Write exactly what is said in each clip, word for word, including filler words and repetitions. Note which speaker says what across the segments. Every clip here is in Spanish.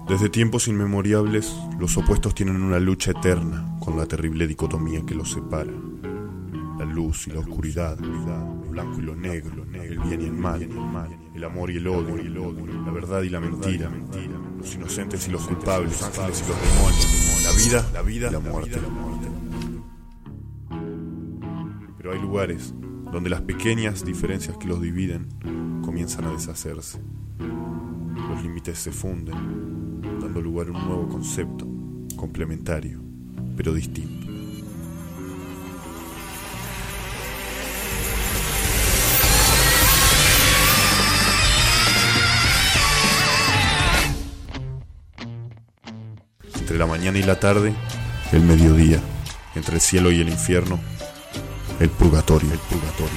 Speaker 1: Desde tiempos inmemorables, los opuestos tienen una lucha eterna con la terrible dicotomía que los separa. La luz y la oscuridad, lo blanco y lo negro, el bien y el mal, el amor y el odio, la verdad y la mentira, los inocentes y los culpables, los ángeles y los demonios, la vida, la vida y la muerte. Pero hay lugares donde las pequeñas diferencias que los dividen comienzan a deshacerse. Los límites se funden, dando lugar a un nuevo concepto, complementario, pero distinto. Entre la mañana y la tarde, el mediodía. Entre el cielo y el infierno, el purgatorio, el purgatorio.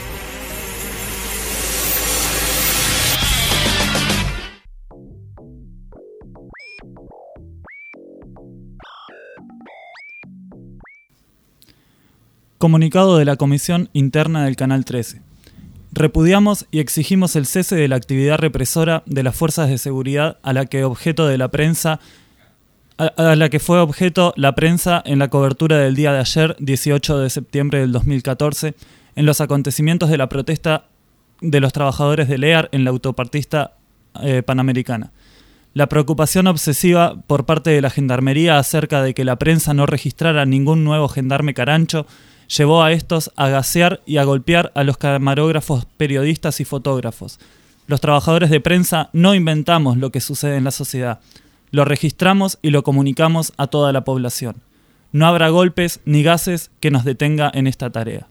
Speaker 2: Comunicado de la Comisión Interna del Canal trece. Repudiamos y exigimos el cese de la actividad represora de las fuerzas de seguridad a la que objeto de la prensa a la que fue objeto la prensa en la cobertura del día de ayer, dieciocho de septiembre del dos mil catorce, en los acontecimientos de la protesta de los trabajadores de Lear en la autopista eh, panamericana. La preocupación obsesiva por parte de la Gendarmería acerca de que la prensa no registrara ningún nuevo gendarme carancho llevó a estos a gasear y a golpear a los camarógrafos, periodistas y fotógrafos. Los trabajadores de prensa no inventamos lo que sucede en la sociedad. Lo registramos y lo comunicamos a toda la población. No habrá golpes ni gases que nos detenga en esta tarea.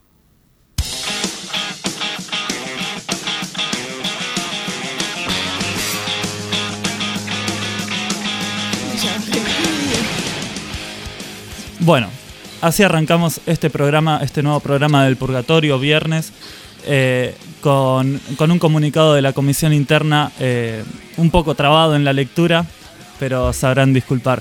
Speaker 2: Bueno, así arrancamos este programa, este nuevo programa del Purgatorio, viernes, eh, con, con un comunicado de la Comisión Interna eh, un poco trabado en la lectura, pero sabrán disculpar.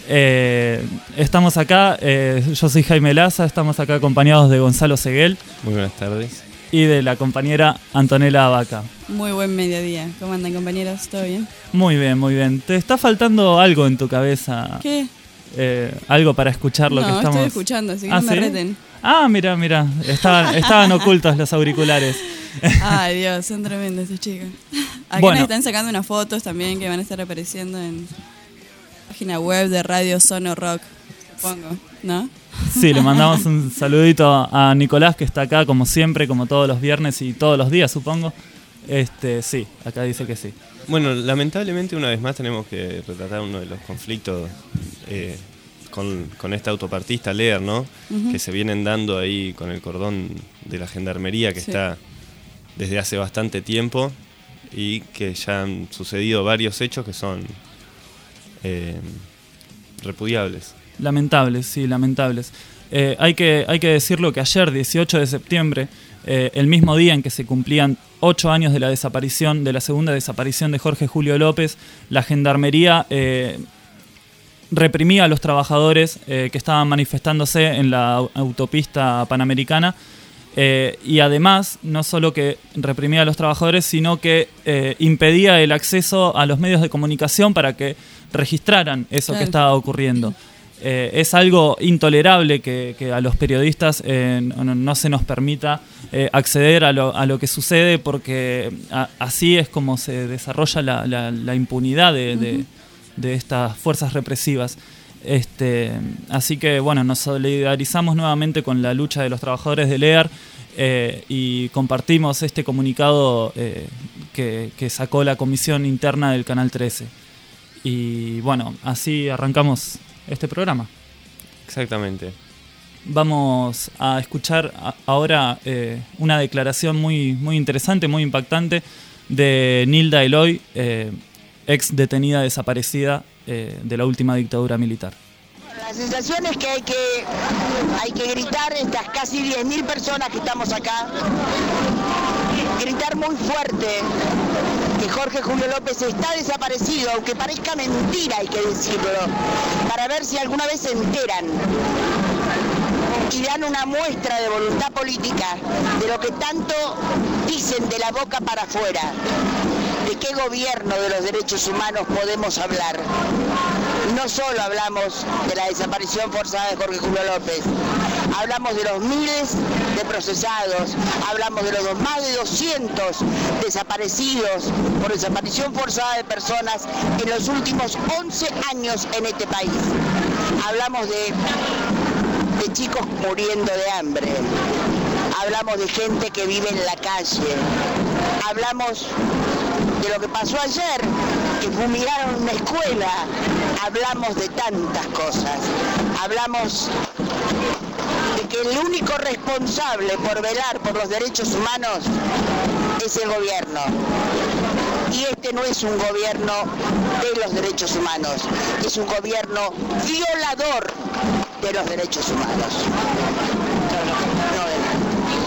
Speaker 2: Eh, estamos acá, eh, yo soy Jaime Laza, estamos acá acompañados de Gonzalo Seguel.
Speaker 3: Muy buenas tardes.
Speaker 2: Y de la compañera Antonella Abaca.
Speaker 4: Muy buen mediodía. ¿Cómo andan, compañeros? ¿Todo bien?
Speaker 2: Muy bien, muy bien. ¿Te está faltando algo en tu cabeza?
Speaker 4: ¿Qué?
Speaker 2: Eh, algo para escuchar lo
Speaker 4: no,
Speaker 2: que estamos...
Speaker 4: No, estoy escuchando, así que
Speaker 2: ¿Ah,
Speaker 4: no me
Speaker 2: ¿sí?
Speaker 4: reten.
Speaker 2: Ah, mira, mira, estaban, estaban ocultos los auriculares.
Speaker 4: Ay, Dios, son tremendos estos chicos. Acá
Speaker 2: Bueno.
Speaker 4: nos están sacando unas fotos también que van a estar apareciendo en la página web de Radio Sono Rock, supongo, ¿no?
Speaker 2: Sí, le mandamos un saludito a Nicolás, que está acá como siempre, como todos los viernes y todos los días, supongo. Este, sí, acá dice que sí.
Speaker 3: Bueno, lamentablemente una vez más tenemos que retratar uno de los conflictos eh, con, con esta autopartista Lear, ¿no? Uh-huh. Que se vienen dando ahí con el cordón de la Gendarmería, que sí. Está desde hace bastante tiempo y que ya han sucedido varios hechos que son eh, repudiables.
Speaker 2: Lamentables, sí, lamentables. Eh, hay que, hay que decirlo que ayer, dieciocho de septiembre, eh, el mismo día en que se cumplían ocho años de la desaparición, de la segunda desaparición de Jorge Julio López, la Gendarmería eh, reprimía a los trabajadores eh, que estaban manifestándose en la autopista panamericana eh, y además no solo que reprimía a los trabajadores, sino que eh, impedía el acceso a los medios de comunicación para que registraran eso claro. que estaba ocurriendo. Eh, es algo intolerable que, que a los periodistas eh, no, no se nos permita eh, acceder a lo, a lo que sucede, porque a, así es como se desarrolla la, la, la impunidad de, uh-huh. de, de estas fuerzas represivas. Este, así que bueno, nos solidarizamos nuevamente con la lucha de los trabajadores de Lear eh, y compartimos este comunicado eh, que, que sacó la Comisión Interna del Canal trece. Y bueno, así arrancamos este programa.
Speaker 3: Exactamente.
Speaker 2: Vamos a escuchar a, ahora eh, una declaración muy, muy interesante, muy impactante de Nilda Eloy, eh, ex detenida desaparecida eh, de la última dictadura militar.
Speaker 5: La sensación es que hay que, hay que gritar, estas casi diez mil personas que estamos acá, gritar muy fuerte que Jorge Julio López está desaparecido, aunque parezca mentira, hay que decirlo, para ver si alguna vez se enteran y dan una muestra de voluntad política de lo que tanto dicen de la boca para afuera, de qué gobierno de los derechos humanos podemos hablar. No solo hablamos de la desaparición forzada de Jorge Julio López, hablamos de los miles de procesados, hablamos de los más de doscientos desaparecidos por desaparición forzada de personas en los últimos once años en este país. Hablamos de, de chicos muriendo de hambre, hablamos de gente que vive en la calle, hablamos de lo que pasó ayer, que fumigaron una escuela, hablamos de tantas cosas, hablamos de que el único responsable por velar por los derechos humanos es el gobierno. Y este no es un gobierno de los derechos humanos, es un gobierno violador de los derechos humanos. No de nada.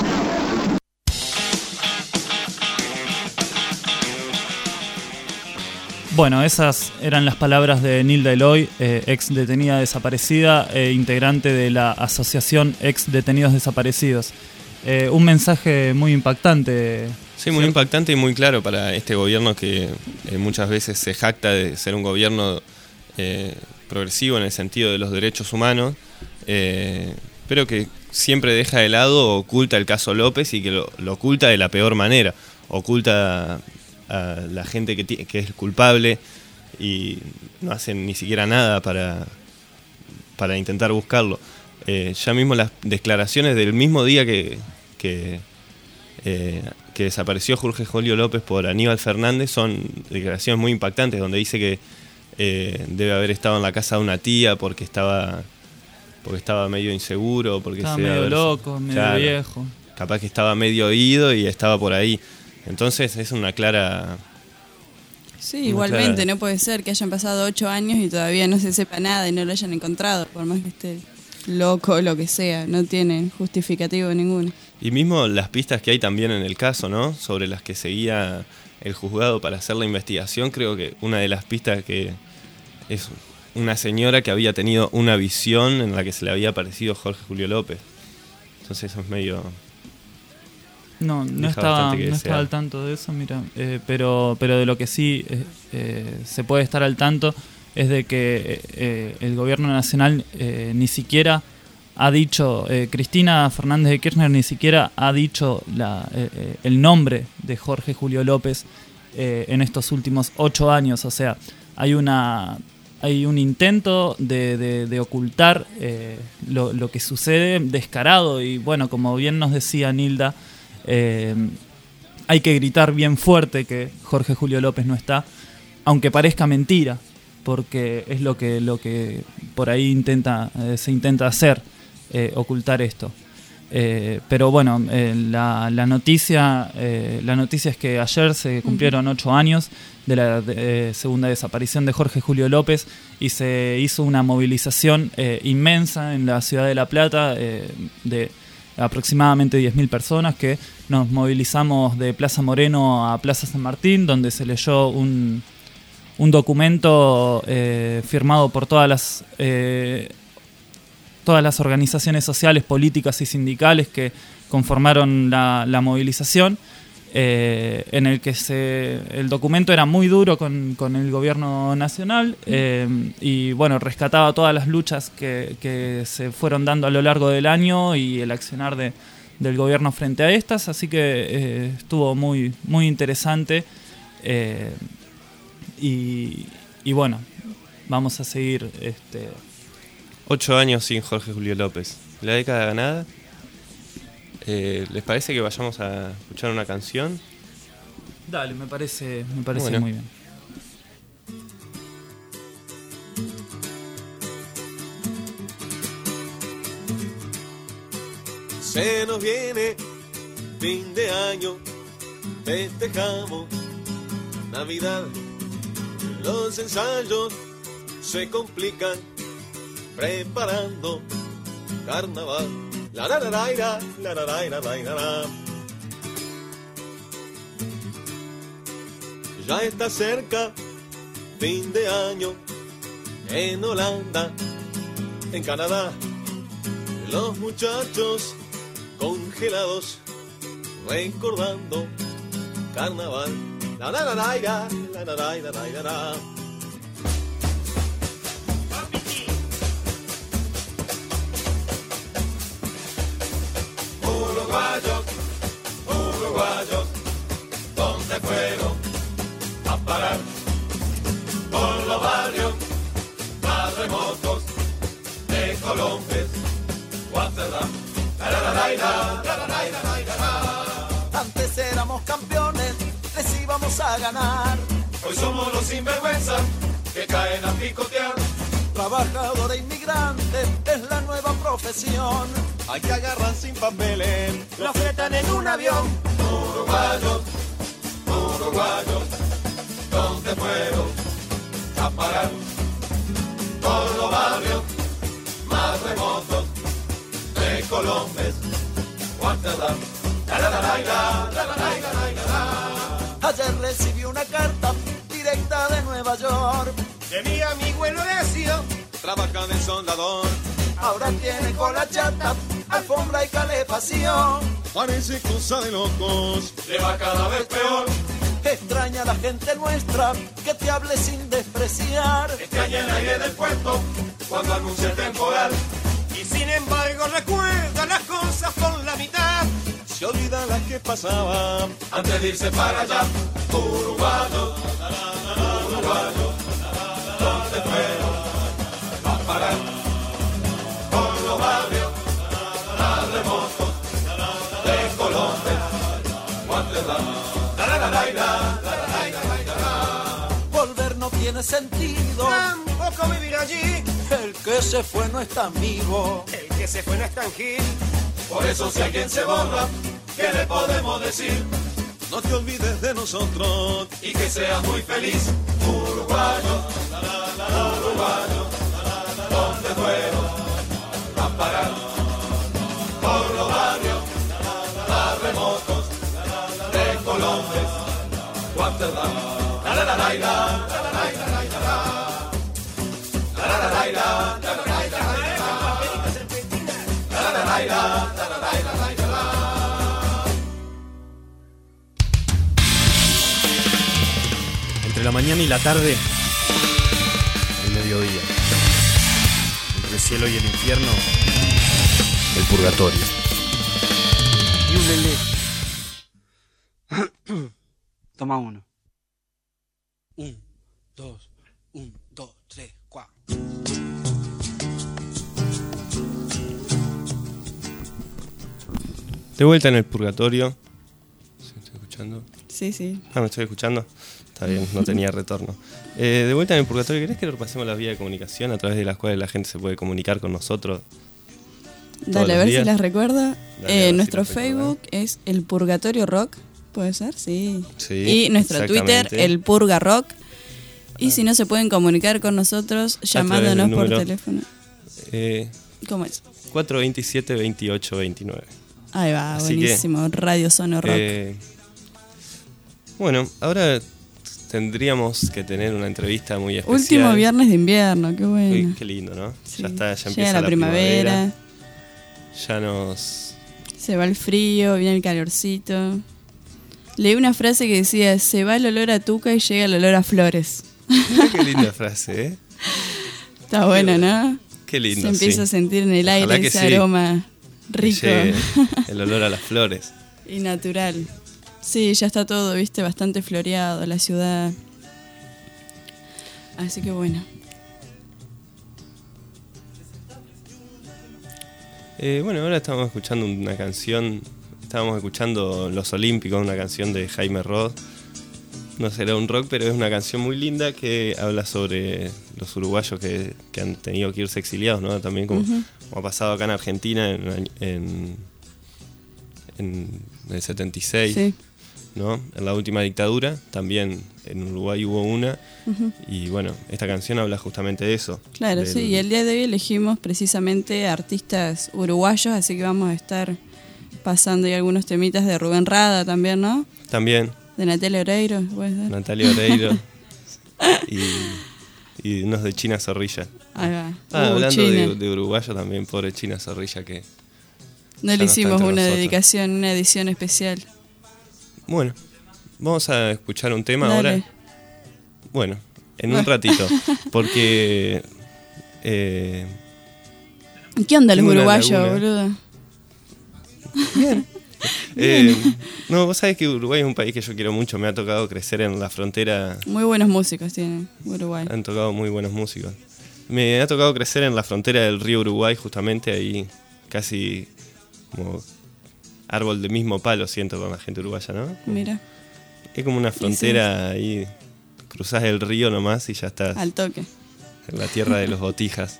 Speaker 2: Bueno, esas eran las palabras de Nilda Eloy, eh, ex detenida desaparecida e integrante de la Asociación Ex Detenidos Desaparecidos. Eh, un mensaje muy impactante.
Speaker 3: Sí, muy ¿cierto? impactante y muy claro para este gobierno que eh, muchas veces se jacta de ser un gobierno eh, progresivo en el sentido de los derechos humanos, eh, pero que siempre deja de lado o oculta el caso López y que lo, lo oculta de la peor manera. Oculta a la gente que, t- que es culpable y no hacen ni siquiera nada para, para intentar buscarlo. Eh, ya mismo las declaraciones del mismo día que, que, eh, que desapareció Jorge Julio López por Aníbal Fernández son declaraciones muy impactantes, donde dice que eh, debe haber estado en la casa de una tía porque estaba porque estaba medio inseguro, porque
Speaker 2: estaba
Speaker 3: se
Speaker 2: medio
Speaker 3: haber,
Speaker 2: loco, medio
Speaker 3: claro,
Speaker 2: viejo.
Speaker 3: Capaz que estaba medio oído y estaba por ahí. Entonces es una clara...
Speaker 4: Sí,
Speaker 3: una
Speaker 4: igualmente,
Speaker 3: clara...
Speaker 4: no puede ser que hayan pasado ocho años y todavía no se sepa nada y no lo hayan encontrado, por más que esté loco o lo que sea, no tienen justificativo ninguno.
Speaker 3: Y mismo las pistas que hay también en el caso, ¿no? Sobre las que seguía el juzgado para hacer la investigación, creo que una de las pistas que es una señora que había tenido una visión en la que se le había aparecido Jorge Julio López. Entonces eso es medio...
Speaker 2: No, no estaba, no estaba al tanto de eso, mira, eh, pero, pero de lo que sí eh, eh, se puede estar al tanto es de que eh, el gobierno nacional eh, ni siquiera ha dicho, eh, Cristina Fernández de Kirchner ni siquiera ha dicho la, eh, el nombre de Jorge Julio López eh, en estos últimos ocho años, o sea, hay una... Hay un intento de, de, de ocultar eh, lo, lo que sucede descarado y bueno, como bien nos decía Nilda, eh, hay que gritar bien fuerte que Jorge Julio López no está, aunque parezca mentira, porque es lo que, lo que por ahí intenta, eh, se intenta hacer, eh, ocultar esto. Eh, pero bueno, eh, la, la noticia eh, la noticia es que ayer se cumplieron ocho años de la de, eh, segunda desaparición de Jorge Julio López y se hizo una movilización eh, inmensa en la ciudad de La Plata eh, de aproximadamente diez mil personas que nos movilizamos de Plaza Moreno a Plaza San Martín, donde se leyó un, un documento eh, firmado por todas las... Eh, todas las organizaciones sociales, políticas y sindicales que conformaron la, la movilización, eh, en el que se, el documento era muy duro con, con el gobierno nacional eh, y bueno, rescataba todas las luchas que, que se fueron dando a lo largo del año y el accionar de, del gobierno frente a estas, así que eh, estuvo muy, muy interesante eh, y, y bueno, vamos a seguir... este
Speaker 3: Ocho años sin Jorge Julio López. La década ganada. Eh, ¿Les parece que vayamos a escuchar una canción?
Speaker 2: Dale, me parece, me parece
Speaker 3: bueno.
Speaker 2: muy bien.
Speaker 6: Se nos viene fin de año, festejamos Navidad. Los ensayos se complican preparando carnaval. La la la la la la la la la la. Ya está cerca fin de año en Holanda, en Canadá. Los muchachos congelados recordando carnaval. La la la la la la la la la la la. Uruguayos, uruguayos, ¿dónde fueron a parar? Por los barrios más remotos de Colombia, Guatemala.
Speaker 7: Antes éramos campeones, les íbamos a ganar.
Speaker 6: Hoy somos los sinvergüenzas que caen a picotear.
Speaker 7: Trabajador e inmigrante es la nueva profesión.
Speaker 6: Hay que agarrar sin papeles,
Speaker 7: Lo fletan en un avión.
Speaker 6: uruguayos, uruguayos, ¿dónde fueron a parar? Por los barrios más remotos de Colombia, Guatemala.
Speaker 7: Ayer recibí una carta directa de Nueva York.
Speaker 6: De mi amigo el Horacio, trabaja de soldador.
Speaker 7: Ahora tiene cola chata, alfombra y calefacción.
Speaker 6: Parece cosa de locos, le va cada vez peor.
Speaker 7: Extraña a la gente nuestra que te hable sin despreciar.
Speaker 6: Extraña el aire del puerto cuando anuncia el temporal. Y sin embargo recuerda las cosas por la mitad. Se olvida las que pasaban antes de irse para allá. Uruguayo, uruguayo, ¿dónde fueron a parar? Por los barrios más remotos de Colombia, Guatemala.
Speaker 7: Volver no tiene sentido.
Speaker 6: Tampoco vivir allí.
Speaker 7: El que se fue no es tan vivo.
Speaker 6: El que se fue no es tan gil. Por eso si alguien se borra, ¿qué le podemos decir? No te olvides de nosotros y que seas muy feliz. Uruguayo, uruguayo, ¿dónde fueron a parar? Por los barrios más remotos de Colombia, Guatemala. La la la la la la la
Speaker 3: Entre la mañana y la tarde, el mediodía. Entre el cielo y el infierno, el purgatorio.
Speaker 8: Y un lele. Toma uno. Un, dos, un, dos, tres, cuatro.
Speaker 3: De vuelta en el purgatorio. ¿Se está escuchando?
Speaker 4: Sí, sí.
Speaker 3: Ah, me estoy escuchando. Está bien, no tenía retorno. Eh, de vuelta en el purgatorio, ¿querés que repasemos las vías de comunicación a través de las cuales la gente se puede comunicar con nosotros?
Speaker 4: Dale, a ver
Speaker 3: días.
Speaker 4: si las recuerda.
Speaker 3: Dale, a
Speaker 4: Eh,
Speaker 3: ver si
Speaker 4: nuestro
Speaker 3: las recuerda.
Speaker 4: Facebook es El Purgatorio Rock. ¿Puede ser? Sí.
Speaker 3: Sí,
Speaker 4: Y nuestro Twitter,
Speaker 3: exactamente.
Speaker 4: El Purga Rock. Y si no se pueden comunicar con nosotros,
Speaker 3: través
Speaker 4: llamándonos
Speaker 3: del
Speaker 4: por
Speaker 3: número.
Speaker 4: teléfono.
Speaker 3: Eh,
Speaker 4: ¿Cómo es?
Speaker 3: cuatro dos siete, veintiocho veintinueve.
Speaker 4: Ahí va,
Speaker 3: Así
Speaker 4: buenísimo. Radio Sono Rock.
Speaker 3: Eh, bueno, ahora tendríamos que tener una entrevista muy especial.
Speaker 4: Último viernes de invierno, qué bueno.
Speaker 3: Uy, qué lindo, ¿no?
Speaker 4: Sí.
Speaker 3: Ya está, ya
Speaker 4: Llega
Speaker 3: empieza
Speaker 4: la,
Speaker 3: la,
Speaker 4: primavera,
Speaker 3: Ya nos...
Speaker 4: se va el frío, viene el calorcito. Leí una frase que decía, se va el olor a tuca y llega el olor a flores.
Speaker 3: Mira qué linda frase, ¿eh?
Speaker 4: Está bueno, ¿no?
Speaker 3: Qué lindo,
Speaker 4: Se empieza
Speaker 3: sí.
Speaker 4: a sentir en el
Speaker 3: Ojalá
Speaker 4: aire
Speaker 3: que
Speaker 4: ese
Speaker 3: sí.
Speaker 4: aroma
Speaker 3: Que
Speaker 4: rico
Speaker 3: llegue el olor a las flores.
Speaker 4: y natural. Sí, ya está todo, viste, bastante floreado, la ciudad. Así que bueno.
Speaker 3: Eh, bueno, ahora estamos escuchando una canción. Estábamos escuchando Los Olímpicos, una canción de Jaime Ross. No será un rock, pero es una canción muy linda que habla sobre los uruguayos que, que han tenido que irse exiliados, ¿no? También como,
Speaker 4: Ujú.
Speaker 3: como ha pasado acá en Argentina en, en, en el setenta y seis,
Speaker 4: Sí.
Speaker 3: ¿no? En la última dictadura, también en Uruguay hubo una.
Speaker 4: Ujú.
Speaker 3: Y bueno, esta canción habla justamente de eso.
Speaker 4: Claro,
Speaker 3: del-
Speaker 4: sí, y el día de hoy elegimos precisamente artistas uruguayos, así que vamos a estar pasando ahí algunos temitas de Rubén Rada también, ¿no?
Speaker 3: También
Speaker 4: De Natalia Oreiro, ¿puede ser?
Speaker 3: Natalia Oreiro y, y unos de China Zorrilla.
Speaker 4: Ahí va.
Speaker 3: Ah,
Speaker 4: Uh,
Speaker 3: hablando
Speaker 4: China.
Speaker 3: de, de uruguayo también, pobre China Zorrilla que...
Speaker 4: No
Speaker 3: ya
Speaker 4: le
Speaker 3: no está
Speaker 4: hicimos
Speaker 3: entre
Speaker 4: una
Speaker 3: nosotros.
Speaker 4: dedicación, una edición especial.
Speaker 3: Bueno, vamos a escuchar un tema
Speaker 4: Dale.
Speaker 3: ahora. Bueno, en un ratito. Porque... Eh,
Speaker 4: ¿Qué onda los
Speaker 3: tengo una
Speaker 4: uruguayos,
Speaker 3: laguna.
Speaker 4: boludo?
Speaker 3: Bien. Eh, no, vos sabés que Uruguay es un país que yo quiero mucho. Me ha tocado crecer en la frontera.
Speaker 4: Muy buenos músicos tiene Uruguay.
Speaker 3: Han tocado muy buenos músicos. Me ha tocado crecer en la frontera del río Uruguay, justamente ahí, casi como árbol de mismo palo, siento, con la gente uruguaya, ¿no?
Speaker 4: Mira,
Speaker 3: Es como una frontera ahí, cruzás el río nomás y ya estás
Speaker 4: al toque.
Speaker 3: en la tierra de los botijas.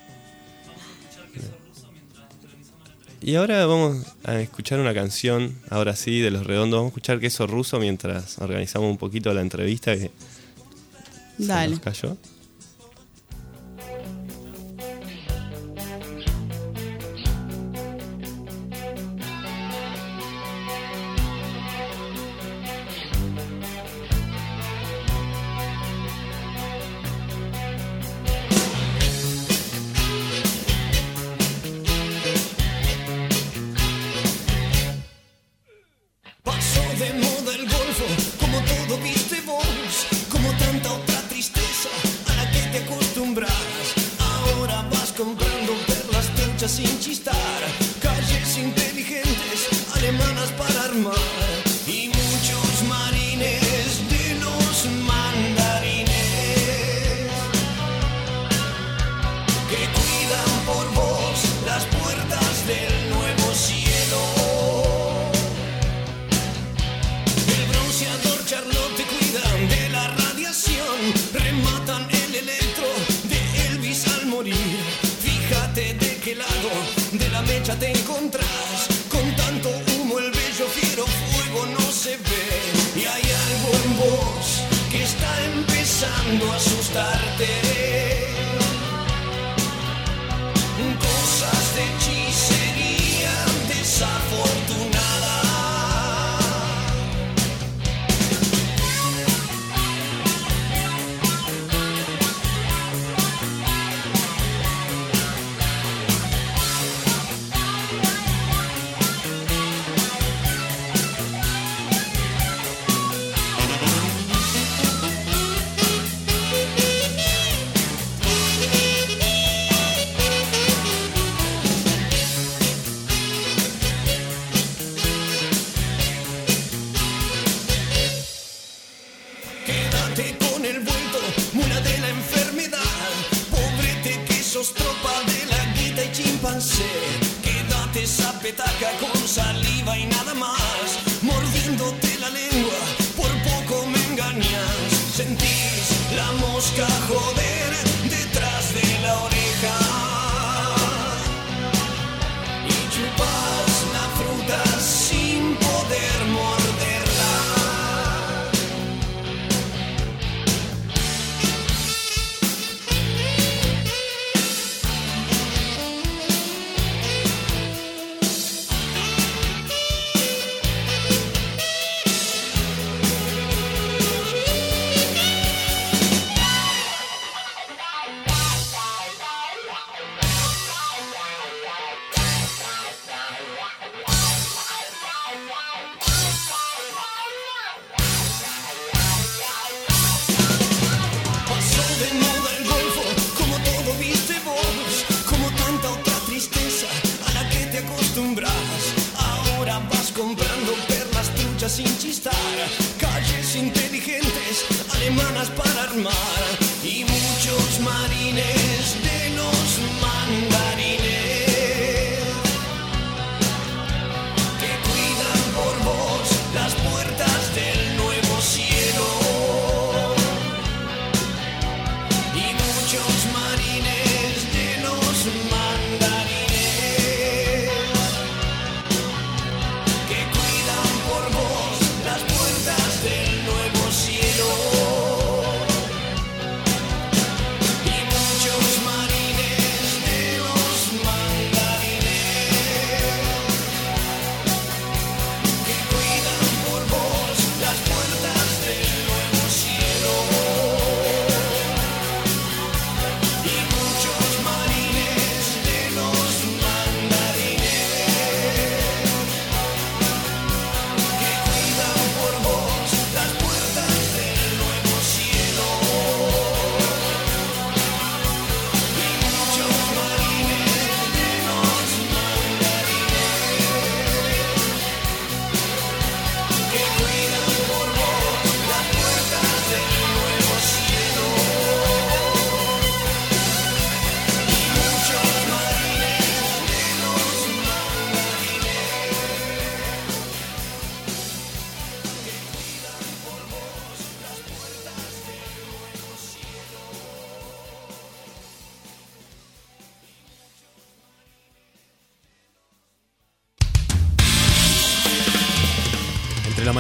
Speaker 3: Y ahora vamos a escuchar una canción, ahora sí, de Los Redondos. Vamos a escuchar Queso Ruso mientras organizamos un poquito la entrevista que
Speaker 4: Dale.
Speaker 3: se nos cayó.
Speaker 6: Pasó de moda el golfo, como todo viste vos, como tanta otra tristeza a la que te acostumbras. Ahora vas comprando perlas truchas sin chistar, calles inteligentes, alemanas para armar, y muchos marines de los mandarines que cuidan por vos las puertas del nuevo cielo. Charlotte te cuidan de la radiación, rematan el electro de Elvis al morir. Fíjate de qué lado de la mecha te encontrás, con tanto humo el bello fiero fuego no se ve. Y hay algo en vos que está empezando a asustarte, cosas de hechicería desafortunada. Quédate con el vuelto, mula de la enfermedad, pobrete que sos tropa de la guita y chimpancé. Quédate esa petaca con saliva y nada más, mordiéndote la lengua, por poco me engañas. Sentís la mosca joder detrás de la oreja y chupas la fruta sin poder morderla. Pasó de moda el golfo, como todo viste vos, como tanta otra tristeza a la que te acostumbras. Ahora vas comprando perlas truchas sin chistar, calles inteligentes, alemanas para armar, y muchos marines de los mandarines que cuidan por vos las puertas del nuevo cielo. Y muchos marines de los mandarines que cuidan por vos las puertas del nuevo cielo.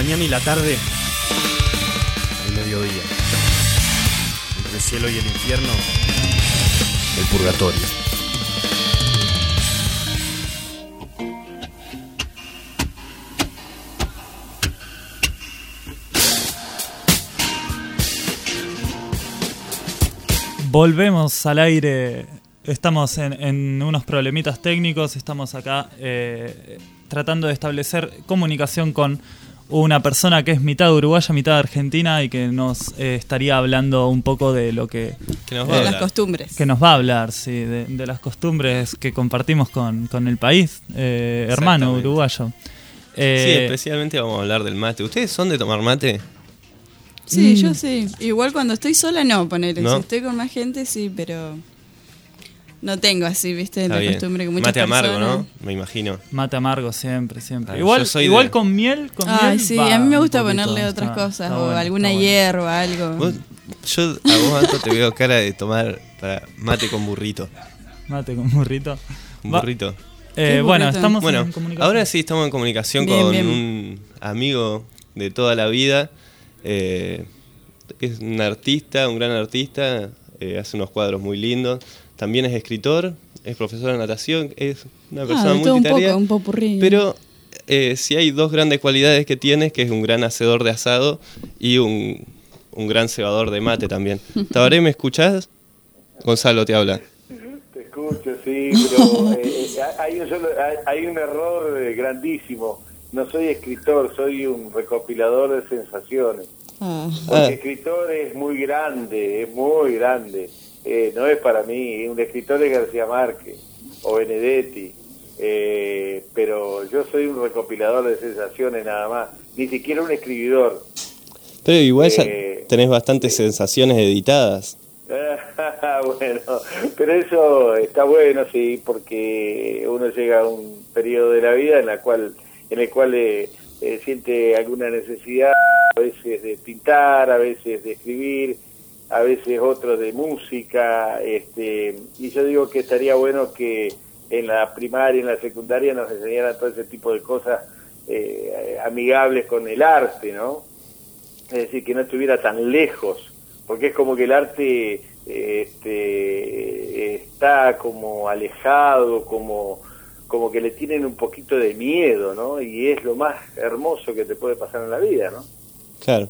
Speaker 3: mañana y la tarde, el mediodía. Entre el cielo y el infierno, el purgatorio.
Speaker 2: Volvemos al aire. Estamos en, en unos problemitas técnicos. Estamos acá eh, tratando de establecer comunicación con una persona que es mitad uruguaya, mitad argentina y que nos eh, estaría hablando un poco de lo que...
Speaker 3: Que nos va
Speaker 4: De
Speaker 3: a
Speaker 4: las
Speaker 3: hablar.
Speaker 4: costumbres.
Speaker 2: Que nos va a hablar, sí, de, de las costumbres que compartimos con, con el país, eh, hermano
Speaker 3: Exactamente.
Speaker 2: uruguayo.
Speaker 3: Sí,
Speaker 2: Eh,
Speaker 3: especialmente vamos a hablar del mate. ¿Ustedes son de tomar mate?
Speaker 4: Sí,
Speaker 2: Mm.
Speaker 4: yo sí. Igual cuando estoy sola no, poner.
Speaker 3: ¿No?
Speaker 4: Si estoy con más gente sí, pero no tengo así, viste,
Speaker 3: Está
Speaker 4: la
Speaker 3: bien.
Speaker 4: costumbre que muchas
Speaker 3: Mate amargo,
Speaker 4: personas.
Speaker 3: ¿no? Me imagino.
Speaker 2: Mate amargo siempre, siempre.
Speaker 3: Ah,
Speaker 2: igual
Speaker 3: yo soy
Speaker 2: igual
Speaker 3: de-
Speaker 2: con miel, con
Speaker 4: Ay,
Speaker 2: miel
Speaker 4: sí,
Speaker 2: va
Speaker 4: a mí me
Speaker 2: un
Speaker 4: gusta
Speaker 2: poquito,
Speaker 4: ponerle otras
Speaker 2: está-
Speaker 4: cosas,
Speaker 2: está
Speaker 4: o
Speaker 2: bueno,
Speaker 4: alguna
Speaker 2: está bueno.
Speaker 4: hierba, algo.
Speaker 3: Vos- yo a vos, Anto, te veo cara de tomar para mate con burrito.
Speaker 2: Mate con burrito.
Speaker 3: Un
Speaker 2: Va-
Speaker 3: burrito.
Speaker 2: Eh,
Speaker 4: ¿Qué
Speaker 2: bueno,
Speaker 4: burrito?
Speaker 2: estamos
Speaker 3: Bueno,
Speaker 2: en comunicación.
Speaker 3: ahora sí estamos en comunicación
Speaker 4: Bien,
Speaker 3: con
Speaker 4: bien.
Speaker 3: un amigo de toda la vida. Eh, es un artista, un gran artista. eh, hace unos cuadros muy lindos. También es escritor, es profesor de natación. Es una
Speaker 4: Ah,
Speaker 3: persona
Speaker 4: de todo un
Speaker 3: multitarea.
Speaker 4: poco, un popurrí.
Speaker 3: Pero eh, sí hay dos grandes cualidades que tienes, que es un gran hacedor de asado y un, un gran cebador de mate también. Tabaré, ¿me escuchás? Gonzalo te habla.
Speaker 9: Te escucho, sí, pero eh, eh, hay, un solo- hay, hay un error eh, grandísimo. No soy escritor, soy un recopilador de sensaciones.
Speaker 4: Ah.
Speaker 9: Porque
Speaker 3: Ah.
Speaker 9: escritor es muy grande, es muy grande. Eh, no es para mí, un escritor es García Márquez o Benedetti. Eh, pero yo soy un recopilador de sensaciones nada más, ni siquiera un escribidor.
Speaker 3: Pero igual ya
Speaker 9: Eh,
Speaker 3: tenés bastantes sensaciones editadas.
Speaker 9: Bueno, pero eso está bueno, sí, porque uno llega a un periodo de la vida en la cual, en el cual eh, eh, siente alguna necesidad, a veces de pintar, a veces de escribir, a veces otro de música, este, y yo digo que estaría bueno que en la primaria, en la secundaria nos enseñaran todo ese tipo de cosas eh, amigables con el arte, ¿no? Es decir, que no estuviera tan lejos, porque es como que el arte eh, este, está como alejado, como, como que le tienen un poquito de miedo, ¿no? Y es lo más hermoso que te puede pasar en la vida, ¿no?
Speaker 3: Claro.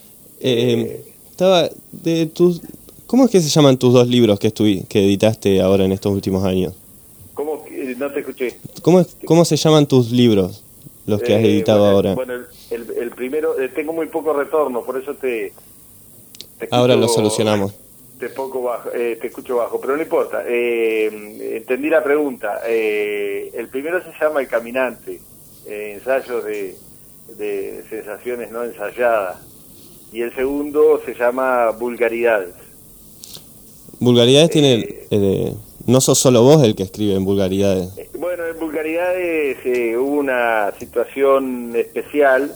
Speaker 3: Eh, estaba de tus, ¿cómo es que se llaman tus dos libros que estuvi, que editaste ahora en estos últimos años?
Speaker 9: ¿Cómo? que- No te escuché.
Speaker 3: ¿Cómo, es- cómo se llaman tus libros, los que has
Speaker 9: Eh,
Speaker 3: editado
Speaker 9: bueno,
Speaker 3: ahora?
Speaker 9: Bueno, el, el- el primero, eh, tengo muy poco retorno, por eso te... te
Speaker 3: Ahora lo
Speaker 9: escucho-
Speaker 3: solucionamos.
Speaker 9: Te, poco bajo, eh, te escucho bajo, pero no importa. Eh, entendí la pregunta. Eh, el primero se llama El Caminante, eh, ensayos de, de sensaciones no ensayadas. Y el segundo se llama Vulgaridades.
Speaker 3: Vulgaridades
Speaker 9: eh,
Speaker 3: tiene... eh, no sos solo vos el que escribe en Vulgaridades.
Speaker 9: Eh, Bueno, en Vulgaridades eh, hubo una situación especial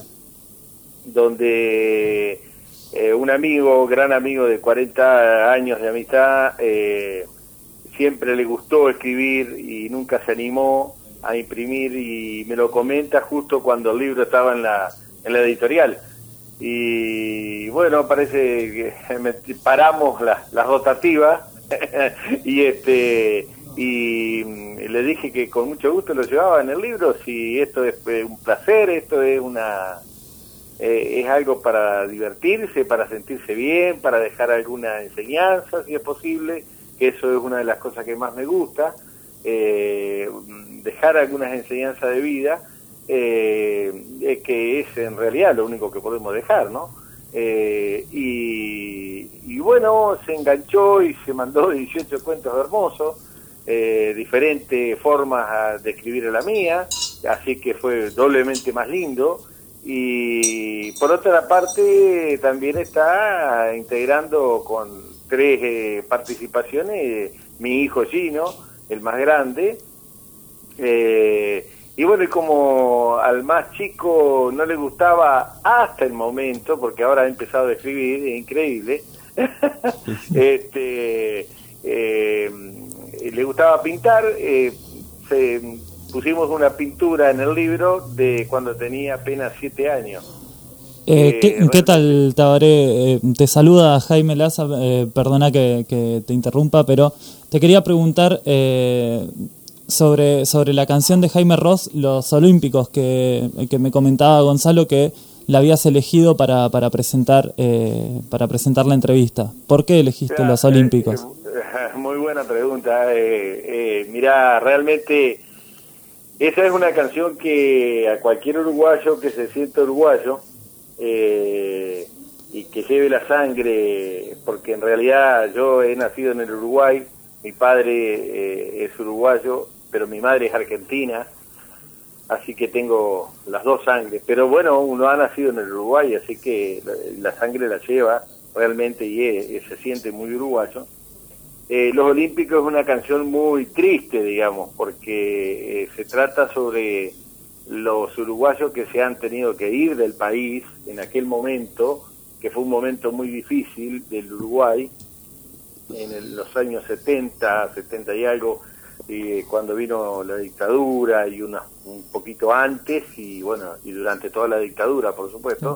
Speaker 9: donde eh, un amigo, gran amigo de cuarenta años de amistad, eh, siempre le gustó escribir y nunca se animó a imprimir, y me lo comenta justo cuando el libro estaba en la, en la editorial. Y bueno, parece que me- paramos las, las rotativas y este y mm, le dije que con mucho gusto lo llevaba en el libro, si esto es eh, un placer, esto es una eh, es algo para divertirse, para sentirse bien, para dejar alguna enseñanza si es posible, que eso es una de las cosas que más me gusta, eh, dejar algunas enseñanzas de vida, eh, eh, que es en realidad lo único que podemos dejar, ¿no? Eh, y, y bueno, se enganchó y se mandó dieciocho cuentos hermosos, eh, diferentes formas a- de escribir a la mía, así que fue doblemente más lindo. Y por otra parte también está integrando con tres eh, participaciones eh, mi hijo Gino, el más grande, eh, y bueno, y como al más chico no le gustaba hasta el momento, porque ahora ha empezado a escribir, es increíble, este, eh, le gustaba pintar, eh, se, pusimos una pintura en el libro de cuando tenía apenas siete años,
Speaker 2: Eh, ¿qué, ¿Qué tal, Tabaré? Eh, te saluda Jaime Laza, eh, perdona que, que te interrumpa, pero te quería preguntar eh, sobre, sobre la canción de Jaime Ross, Los Olímpicos, que, que me comentaba Gonzalo que la habías elegido para, para, presentar, eh, para presentar la entrevista. ¿Por qué elegiste
Speaker 9: Mirá,
Speaker 2: Los Olímpicos?
Speaker 9: Eh, muy buena pregunta. Eh, eh, mirá, realmente esa es una canción que a cualquier uruguayo que se sienta uruguayo eh, y que lleve la sangre, porque en realidad yo he nacido en el Uruguay, mi padre eh, es uruguayo, pero mi madre es argentina, así que tengo las dos sangres. Pero bueno, uno ha nacido en el Uruguay, así que la, la sangre la lleva realmente y es, se siente muy uruguayo. Eh, Los Olímpicos es una canción muy triste, digamos, porque eh, se trata sobre los uruguayos que se han tenido que ir del país en aquel momento, que fue un momento muy difícil del Uruguay, en el, los años setenta, setenta y algo, eh, cuando vino la dictadura y una, un poquito antes, y bueno, y durante toda la dictadura, por supuesto.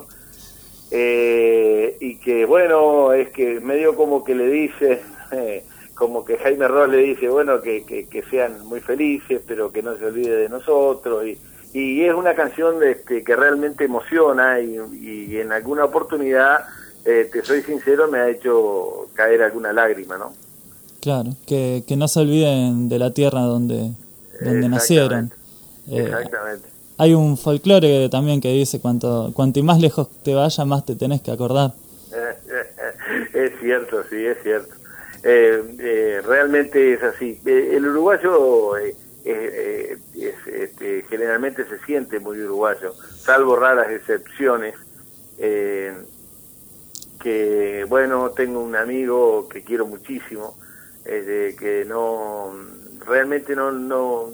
Speaker 9: Eh, y que bueno, es que medio como que le dice... Eh, como que Jaime Ross le dice, bueno, que, que, que sean muy felices, pero que no se olvide de nosotros, y, y es una canción este, que realmente emociona, y, y en alguna oportunidad, eh, te soy sincero, me ha hecho caer alguna lágrima, ¿no?
Speaker 2: Claro, que, que no se olviden de la tierra donde, donde nacieron. Eh,
Speaker 9: Exactamente.
Speaker 2: Hay un folclore también que dice, cuanto, cuanto más lejos te vayas, más te tenés que acordar.
Speaker 9: Es cierto, sí, es cierto. Eh, eh, realmente es así. Eh, el uruguayo eh, eh, es, este, generalmente se siente muy uruguayo, salvo raras excepciones. Eh, que bueno, tengo un amigo que quiero muchísimo, eh, que no, realmente no, no,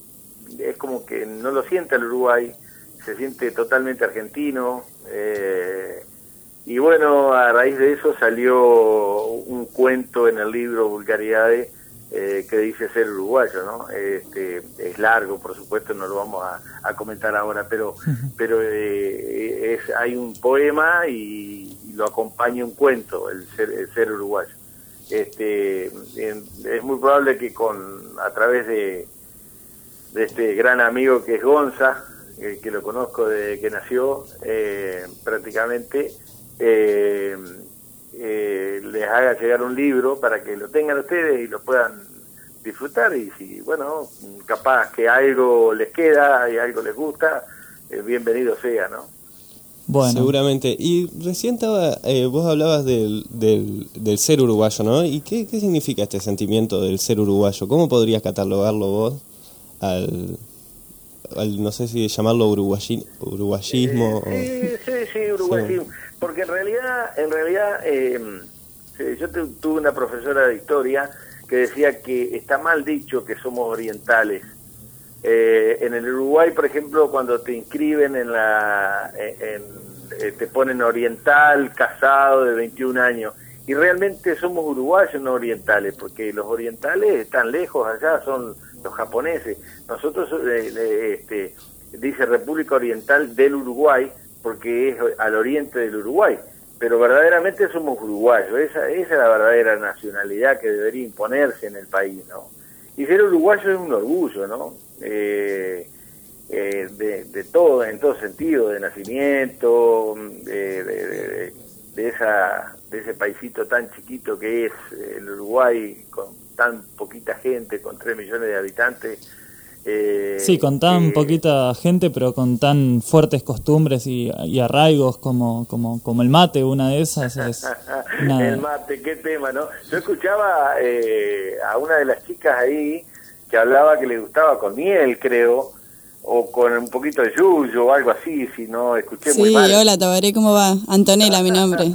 Speaker 9: es como que no lo siente el Uruguay, se siente totalmente argentino. Eh, Y bueno, a raíz de eso salió un cuento en el libro Vulgaridades eh, que dice ser uruguayo, ¿no? Este, es largo, por supuesto, no lo vamos a, a comentar ahora, pero uh-huh. pero eh, es, hay un poema y, y lo acompaña un cuento, el ser, el ser uruguayo. Este, en, es muy probable que con a través de, de este gran amigo que es Gonza, eh, que lo conozco desde que nació, eh, prácticamente... Eh, eh, les haga llegar un libro para que lo tengan ustedes y lo puedan disfrutar, y si, bueno, capaz que algo les queda y algo les gusta, eh, bienvenido sea, ¿no?
Speaker 3: Bueno. Seguramente. Y recién estaba, eh, vos hablabas del, del, del ser uruguayo, ¿no? ¿Y qué, qué significa este sentimiento del ser uruguayo? ¿Cómo podrías catalogarlo vos al... al no sé si llamarlo uruguayi, uruguayismo?
Speaker 9: Eh, sí, sí, sí, uruguayismo. Sí. Porque en realidad, en realidad, eh, yo te, tuve una profesora de historia que decía que está mal dicho que somos orientales. Eh, en el Uruguay, por ejemplo, cuando te inscriben en la, en, en, te ponen oriental, casado de veintiún años, y realmente somos uruguayos, no orientales, porque los orientales están lejos allá, son los japoneses. Nosotros, eh, eh, este, dice República Oriental del Uruguay, porque es al oriente del Uruguay, pero verdaderamente somos uruguayos. Esa, esa es la verdadera nacionalidad que debería imponerse en el país, ¿no? Y ser uruguayo es un orgullo, ¿no? Eh, eh, de, de todo, en todo sentido, de nacimiento, de, de, de, de, esa, de ese paisito tan chiquito que es el Uruguay, con tan poquita gente, con tres millones de habitantes.
Speaker 2: Eh, sí, con tan eh, poquita gente, pero con tan fuertes costumbres y, y arraigos como, como, como el mate, una de esas es...
Speaker 9: Una... El mate, qué tema, ¿no? Yo escuchaba eh, a una de las chicas ahí que hablaba que le gustaba con miel, creo, o con un poquito de yuyo o algo así, si no escuché
Speaker 4: sí,
Speaker 9: muy mal.
Speaker 4: Sí, hola Tabaré, ¿cómo va? Antonella, mi nombre.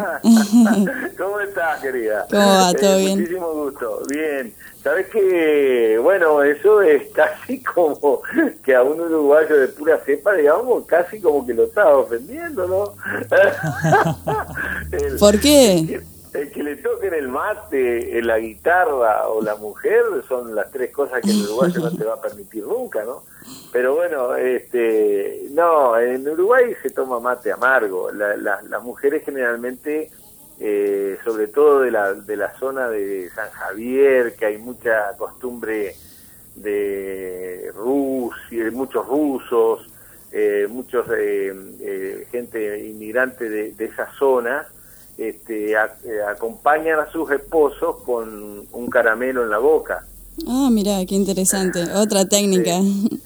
Speaker 9: ¿Cómo estás, querida?
Speaker 4: ¿Cómo va? ¿Todo
Speaker 9: eh,
Speaker 4: bien?
Speaker 9: Muchísimo gusto, bien. ¿Sabés qué? Bueno, eso es casi como que a un uruguayo de pura cepa, digamos, casi como que lo estaba ofendiendo, ¿no? el,
Speaker 4: ¿Por qué?
Speaker 9: El que, el que le toquen el mate, la guitarra o la mujer son las tres cosas que el uruguayo no te va a permitir nunca, ¿no? pero bueno, este, no, en Uruguay se toma mate amargo. La, la, las mujeres generalmente, eh, sobre todo de la, de la zona de San Javier, que hay mucha costumbre de Rusia, de muchos rusos, eh, muchos eh, eh, gente inmigrante de, de esa zona, este, a, eh, acompañan a sus esposos con un caramelo en la boca.
Speaker 4: Ah, mirá, qué interesante. Otra técnica.
Speaker 9: Sí.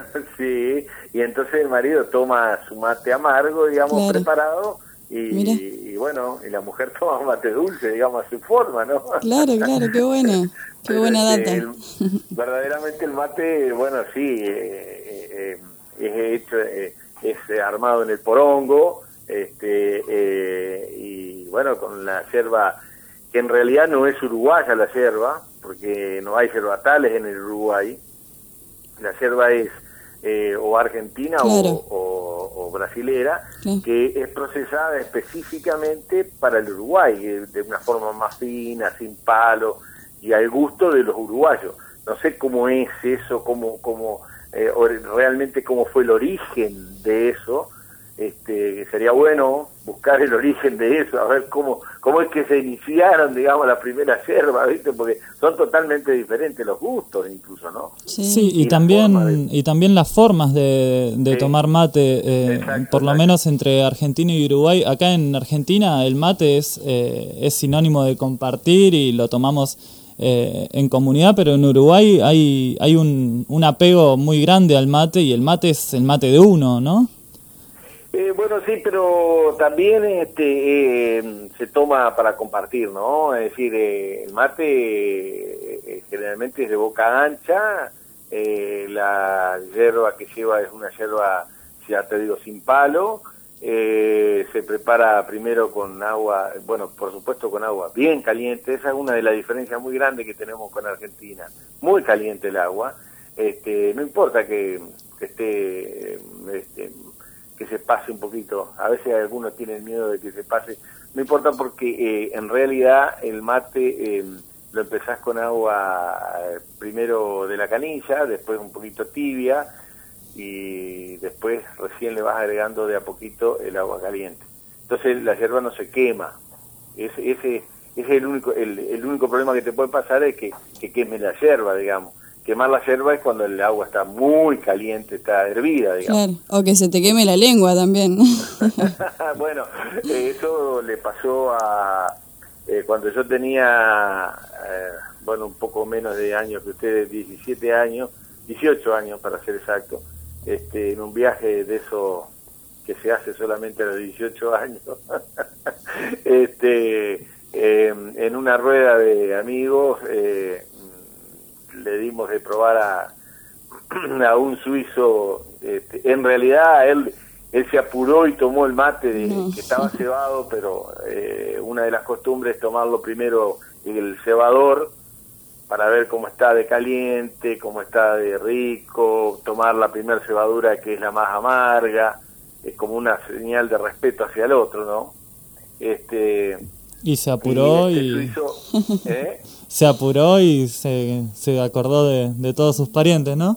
Speaker 9: Sí, y entonces el marido toma su mate amargo, digamos, claro, preparado, y, y bueno, y la mujer toma mate dulce, digamos, a su forma, ¿no?
Speaker 4: Claro, claro, qué bueno, qué Pero buena data.
Speaker 9: El, verdaderamente el mate, bueno, sí, eh, eh, es hecho, eh, es armado en el porongo, este, eh, y bueno, con la yerba, que en realidad no es uruguaya la yerba, porque no hay yerbatales en el Uruguay. La yerba es eh, o argentina, claro, o, o, o brasilera, claro, que es procesada específicamente para el Uruguay, eh, de una forma más fina, sin palo, y al gusto de los uruguayos. No sé cómo es eso, cómo, cómo eh, realmente cómo fue el origen de eso. Este, sería bueno buscar el origen de eso, a ver cómo cómo es que se iniciaron, digamos, las primeras yerbas, ¿viste? Porque son totalmente diferentes los gustos, incluso, ¿no?
Speaker 2: Sí, sí y, y también de... y también las formas de, de sí. tomar mate, eh, exacto, por lo exacto. menos entre Argentina y Uruguay. Acá en Argentina el mate es eh, es sinónimo de compartir y lo tomamos eh, en comunidad, pero en Uruguay hay hay un, un apego muy grande al mate, y el mate es el mate de uno, ¿no?
Speaker 9: Eh, bueno, sí, pero también este eh, se toma para compartir, ¿no? Es decir, eh, el mate eh, generalmente es de boca ancha, eh, la yerba que lleva es una yerba, ya te digo, sin palo, eh, se prepara primero con agua, bueno, por supuesto con agua bien caliente. Esa es una de las diferencias muy grandes que tenemos con Argentina, muy caliente el agua, este, no importa que, que esté... Este, que se pase un poquito, a veces algunos tienen miedo de que se pase, no importa, porque eh, en realidad el mate eh, lo empezás con agua eh, primero de la canilla, después un poquito tibia, y después recién le vas agregando de a poquito el agua caliente. Entonces la yerba no se quema. Ese, ese, ese es el único el, el único problema que te puede pasar, es que, que queme la yerba, digamos. Quemar la yerba es cuando el agua está muy caliente, está hervida, digamos.
Speaker 4: Claro, o que se te queme la lengua también.
Speaker 9: Bueno, eh, eso le pasó a... Eh, cuando yo tenía, eh, bueno, un poco menos de años que ustedes, diecisiete años, dieciocho años para ser exacto, este, en un viaje de eso que se hace solamente a los dieciocho años, este, eh, en una rueda de amigos, eh, le dimos de probar a, a un suizo, este, en realidad él él se apuró y tomó el mate de, no. que estaba cebado, pero eh, una de las costumbres es tomarlo primero en el cebador para ver cómo está de caliente, cómo está de rico, tomar la primera cebadura, que es la más amarga, es como una señal de respeto hacia el otro, ¿no? Este
Speaker 2: y se apuró y, este
Speaker 9: y... Suizo, ¿eh?
Speaker 2: se apuró y se, se acordó de, de todos sus parientes, ¿no?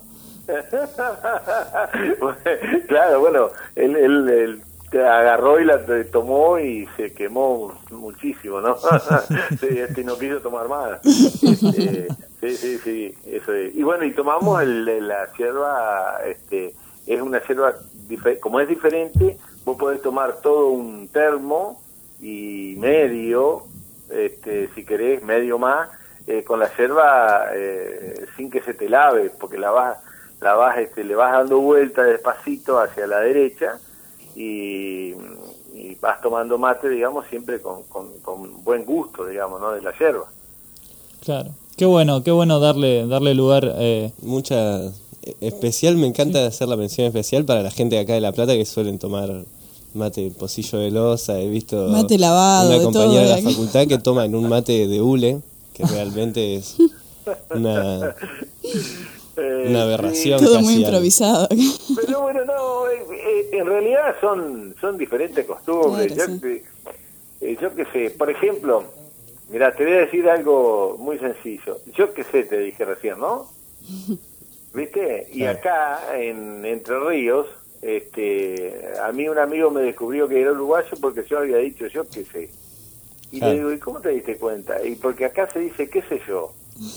Speaker 9: Claro, bueno, él, él, él te agarró y la tomó y se quemó muchísimo, ¿no? Sí, este no quiso tomar más. Este, sí, sí, sí, eso es. Y bueno, y tomamos el, la yerba, este, es una yerba, como es diferente, vos podés tomar todo un termo y medio, este, si querés, medio más, eh, con la yerba eh, sin que se te lave, porque la vas, la vas, este, le vas dando vuelta despacito hacia la derecha y, y vas tomando mate, digamos, siempre con, con, con buen gusto, digamos, ¿no? De la yerba.
Speaker 2: Claro, qué bueno, qué bueno darle, darle lugar. Eh...
Speaker 3: Mucha especial, me encanta sí. hacer la mención especial para la gente de acá de La Plata que suelen tomar mate pocillo de loza. He visto
Speaker 4: mate lavado,
Speaker 3: una compañera de,
Speaker 4: de
Speaker 3: la facultad que toma en un mate de hule, que realmente es una, una aberración.
Speaker 4: Sí. Todo muy improvisado.
Speaker 9: Pero bueno, no, eh, en realidad son son diferentes costumbres. Claro, yo, sí. eh, yo qué sé, por ejemplo, mira, te voy a decir algo muy sencillo. Yo qué sé, te dije recién, ¿no? ¿viste? Y
Speaker 3: Claro.
Speaker 9: acá, en Entre Ríos, este, a mí un amigo me descubrió que era uruguayo porque yo había dicho yo qué sé. Y
Speaker 3: Claro.
Speaker 9: le digo, ¿y cómo te diste cuenta? Y porque acá se dice qué sé yo.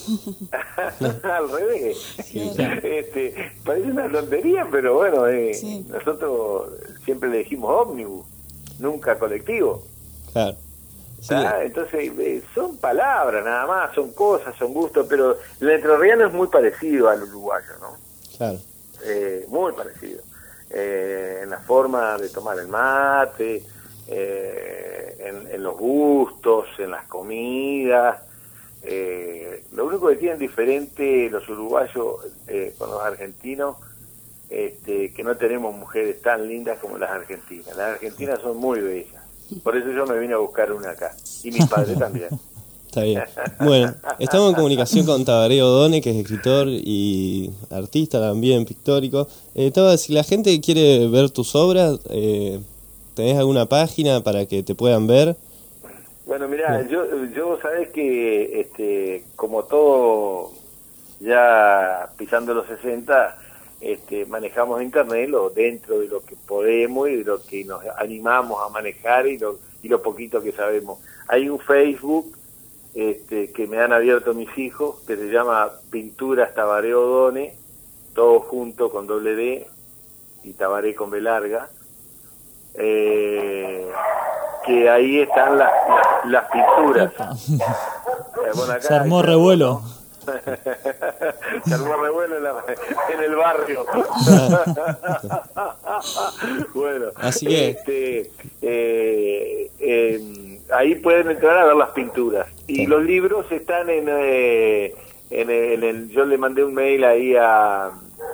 Speaker 9: Al revés.
Speaker 3: Sí,
Speaker 9: Este, parece una tontería, pero bueno, eh,
Speaker 4: Sí.
Speaker 9: nosotros siempre le dijimos ómnibus, nunca colectivo.
Speaker 3: Claro. Sí,
Speaker 9: ¿Ah? Entonces, eh, son palabras nada más, son cosas, son gustos, pero el entrerriano es muy parecido al uruguayo, ¿no?
Speaker 3: claro.
Speaker 9: Eh, muy parecido. Eh, en la forma de tomar el mate, eh, en, en los gustos, en las comidas. Eh, lo único que tienen diferente los uruguayos eh, con los argentinos, este, que no tenemos mujeres tan lindas como las argentinas. Las argentinas son muy bellas. Por eso yo me vine a buscar una acá. Y mi padre también.
Speaker 3: Está bien. Bueno, estamos en comunicación con Tabaré Odone, que es escritor y artista también, pictórico. Eh, Taba, si la gente quiere ver tus obras, eh, ¿tenés alguna página para que te puedan ver?
Speaker 9: Bueno, mirá, yo, yo sabés que este, como todo ya pisando los sesenta, este, manejamos internet lo, dentro de lo que podemos y de lo que nos animamos a manejar y lo, y lo poquito que sabemos. Hay un Facebook este, que me han abierto mis hijos que se llama Pinturas Tabaré Odone, todo junto con doble D y Tabaré con B larga. Eh, que ahí están las, las, las pinturas. Eh, bueno, acá
Speaker 2: Se armó
Speaker 9: hay-
Speaker 2: revuelo.
Speaker 9: Se armó revuelo en, la- en el barrio. Bueno,
Speaker 3: Así que-
Speaker 9: este, eh, eh, ahí pueden entrar a ver las pinturas. Y
Speaker 3: Sí.
Speaker 9: los libros están en, eh, en, el, en el... Yo le mandé un mail ahí a...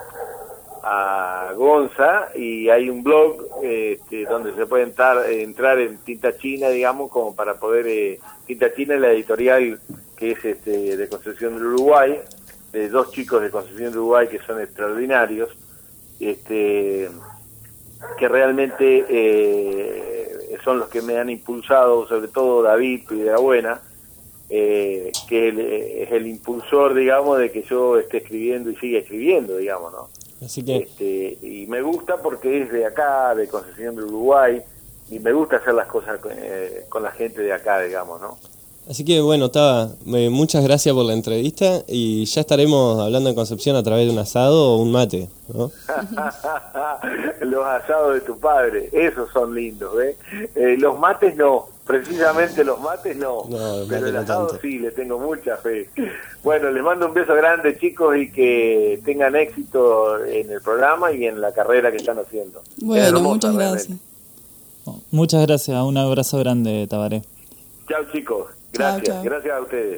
Speaker 9: a Gonza y hay un blog este, donde se puede entrar, entrar en Tinta China, digamos, como para poder... Eh, Tinta China es la editorial que es este, de Concepción del Uruguay, de dos chicos de Concepción del Uruguay que son extraordinarios, este, que realmente eh, son los que me han impulsado, sobre todo David Piedrabuena, eh, que él, eh, es el impulsor, digamos, de que yo esté escribiendo y siga escribiendo, digamos, ¿no?
Speaker 3: Así que,
Speaker 9: Este, y me gusta porque es de acá, de Concepción del Uruguay, y me gusta hacer las cosas eh, con la gente de acá, digamos, ¿no?
Speaker 3: así que bueno, Taba, eh, muchas gracias por la entrevista y ya estaremos hablando en Concepción a través de un asado o un mate, ¿no?
Speaker 9: Los asados de tu padre, esos son lindos, ¿ves? Eh, los mates no, precisamente los mates no,
Speaker 3: No, los
Speaker 9: pero
Speaker 3: mates
Speaker 9: el
Speaker 3: no
Speaker 9: asado
Speaker 3: tanto.
Speaker 9: sí, le tengo mucha fe. Bueno, les mando un beso grande, chicos, y que tengan éxito en el programa y en la carrera que están haciendo.
Speaker 4: Bueno,
Speaker 9: Es hermosa,
Speaker 4: muchas
Speaker 9: realmente.
Speaker 4: gracias.
Speaker 2: Muchas gracias, un abrazo grande, Tabaré.
Speaker 9: Chao, chicos, gracias,
Speaker 4: Chao, chao.
Speaker 9: gracias a ustedes.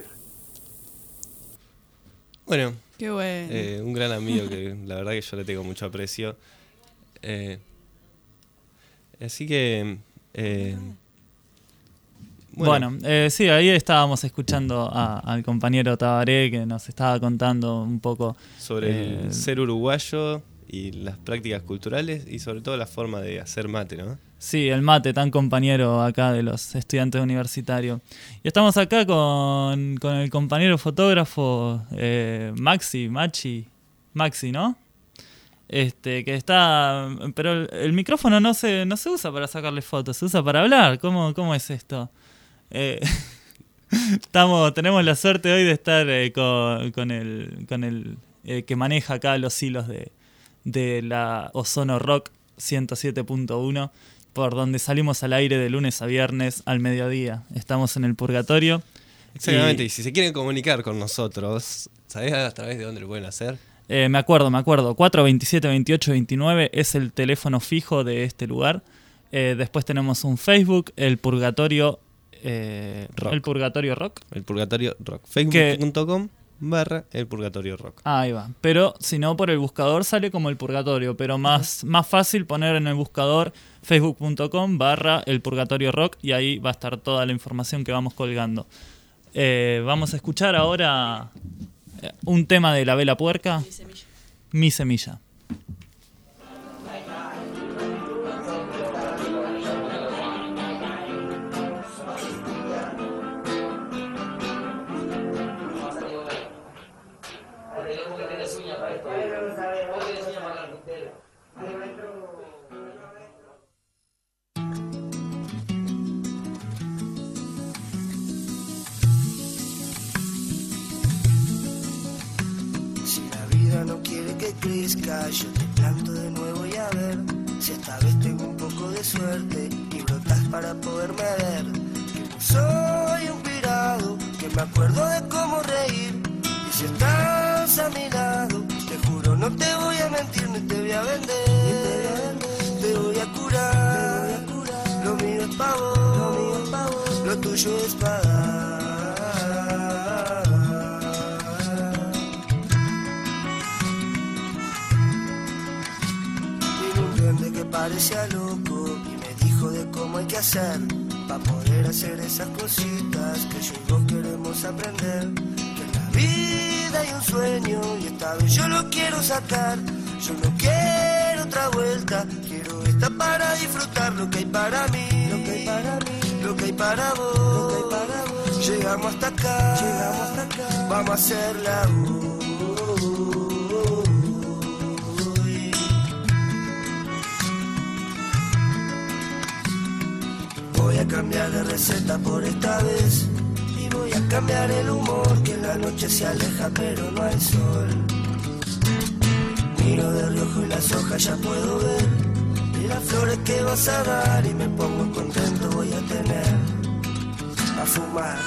Speaker 3: Bueno,
Speaker 4: Qué bueno.
Speaker 3: eh, un gran amigo que la verdad que yo le tengo mucho aprecio. Eh, así que... eh,
Speaker 2: Bueno, eh, sí, ahí estábamos escuchando a- al compañero Tabaré que nos estaba contando un poco
Speaker 3: sobre
Speaker 2: eh,
Speaker 3: el ser uruguayo y las prácticas culturales y sobre todo la forma de hacer mate, ¿no?
Speaker 2: Sí, el mate, tan compañero acá de los estudiantes universitarios. Y estamos acá con, con el compañero fotógrafo eh, Maxi, Machi, Maxi, ¿no? Este, que está... Pero el, el micrófono no se, no se usa para sacarle fotos, se usa para hablar. ¿Cómo, cómo es esto? Eh, estamos, tenemos la suerte hoy de estar eh, con, con el, con el eh, que maneja acá los hilos de, de la Ozono Rock ciento siete punto uno, por donde salimos al aire de lunes a viernes al mediodía. Estamos en el Purgatorio.
Speaker 3: Exactamente, y,
Speaker 2: Y-
Speaker 3: si se quieren comunicar con nosotros, ¿sabés a través de dónde lo pueden hacer?
Speaker 2: Eh, me acuerdo, me acuerdo. cuatro veintisiete veintiocho veintinueve es el teléfono fijo de este lugar. Eh, después tenemos un Facebook, el Purgatorio eh,
Speaker 3: Rock.
Speaker 2: El Purgatorio Rock.
Speaker 3: El Purgatorio Rock.
Speaker 2: Que-
Speaker 3: Facebook punto com barra el Purgatorio Rock.
Speaker 2: Ah, ahí va. Pero si no, por el buscador sale como el Purgatorio. Pero más, más fácil poner en el buscador facebook punto com barra el Purgatorio Rock y ahí va a estar toda la información que vamos colgando. Eh, vamos a escuchar ahora eh, un tema de La Vela Puerca. Mi Semilla.
Speaker 10: Tenemos que tener uñas para esto. tierra no quiere que crezca. Yo te planto de nuevo y a ver si esta vez tengo un poco de suerte y brotas para poderme ver. Que no soy un pirado, que me acuerdo de cómo reír. Y si estás a mi lado, te juro no te voy a mentir ni te voy a vender. Te voy a curar, lo mío es pa' vos, lo tuyo es pagar. Que parecía loco y me dijo de cómo hay que hacer para poder hacer esas cositas que yo y vos queremos aprender. Que en la vida hay un sueño y esta vez yo lo quiero sacar. Yo no quiero otra vuelta, quiero esta para disfrutar lo que hay para mí, lo que hay para mí, lo que hay para vos, lo que hay para vos. Llegamos hasta acá, llegamos hasta acá, vamos a hacerla hoy. Voy a cambiar de receta por esta vez y voy a cambiar el humor, que en la noche se aleja pero no hay sol. Miro de reojo y las hojas ya puedo ver y las flores que vas a dar y me pongo contento, voy a tener a fumar.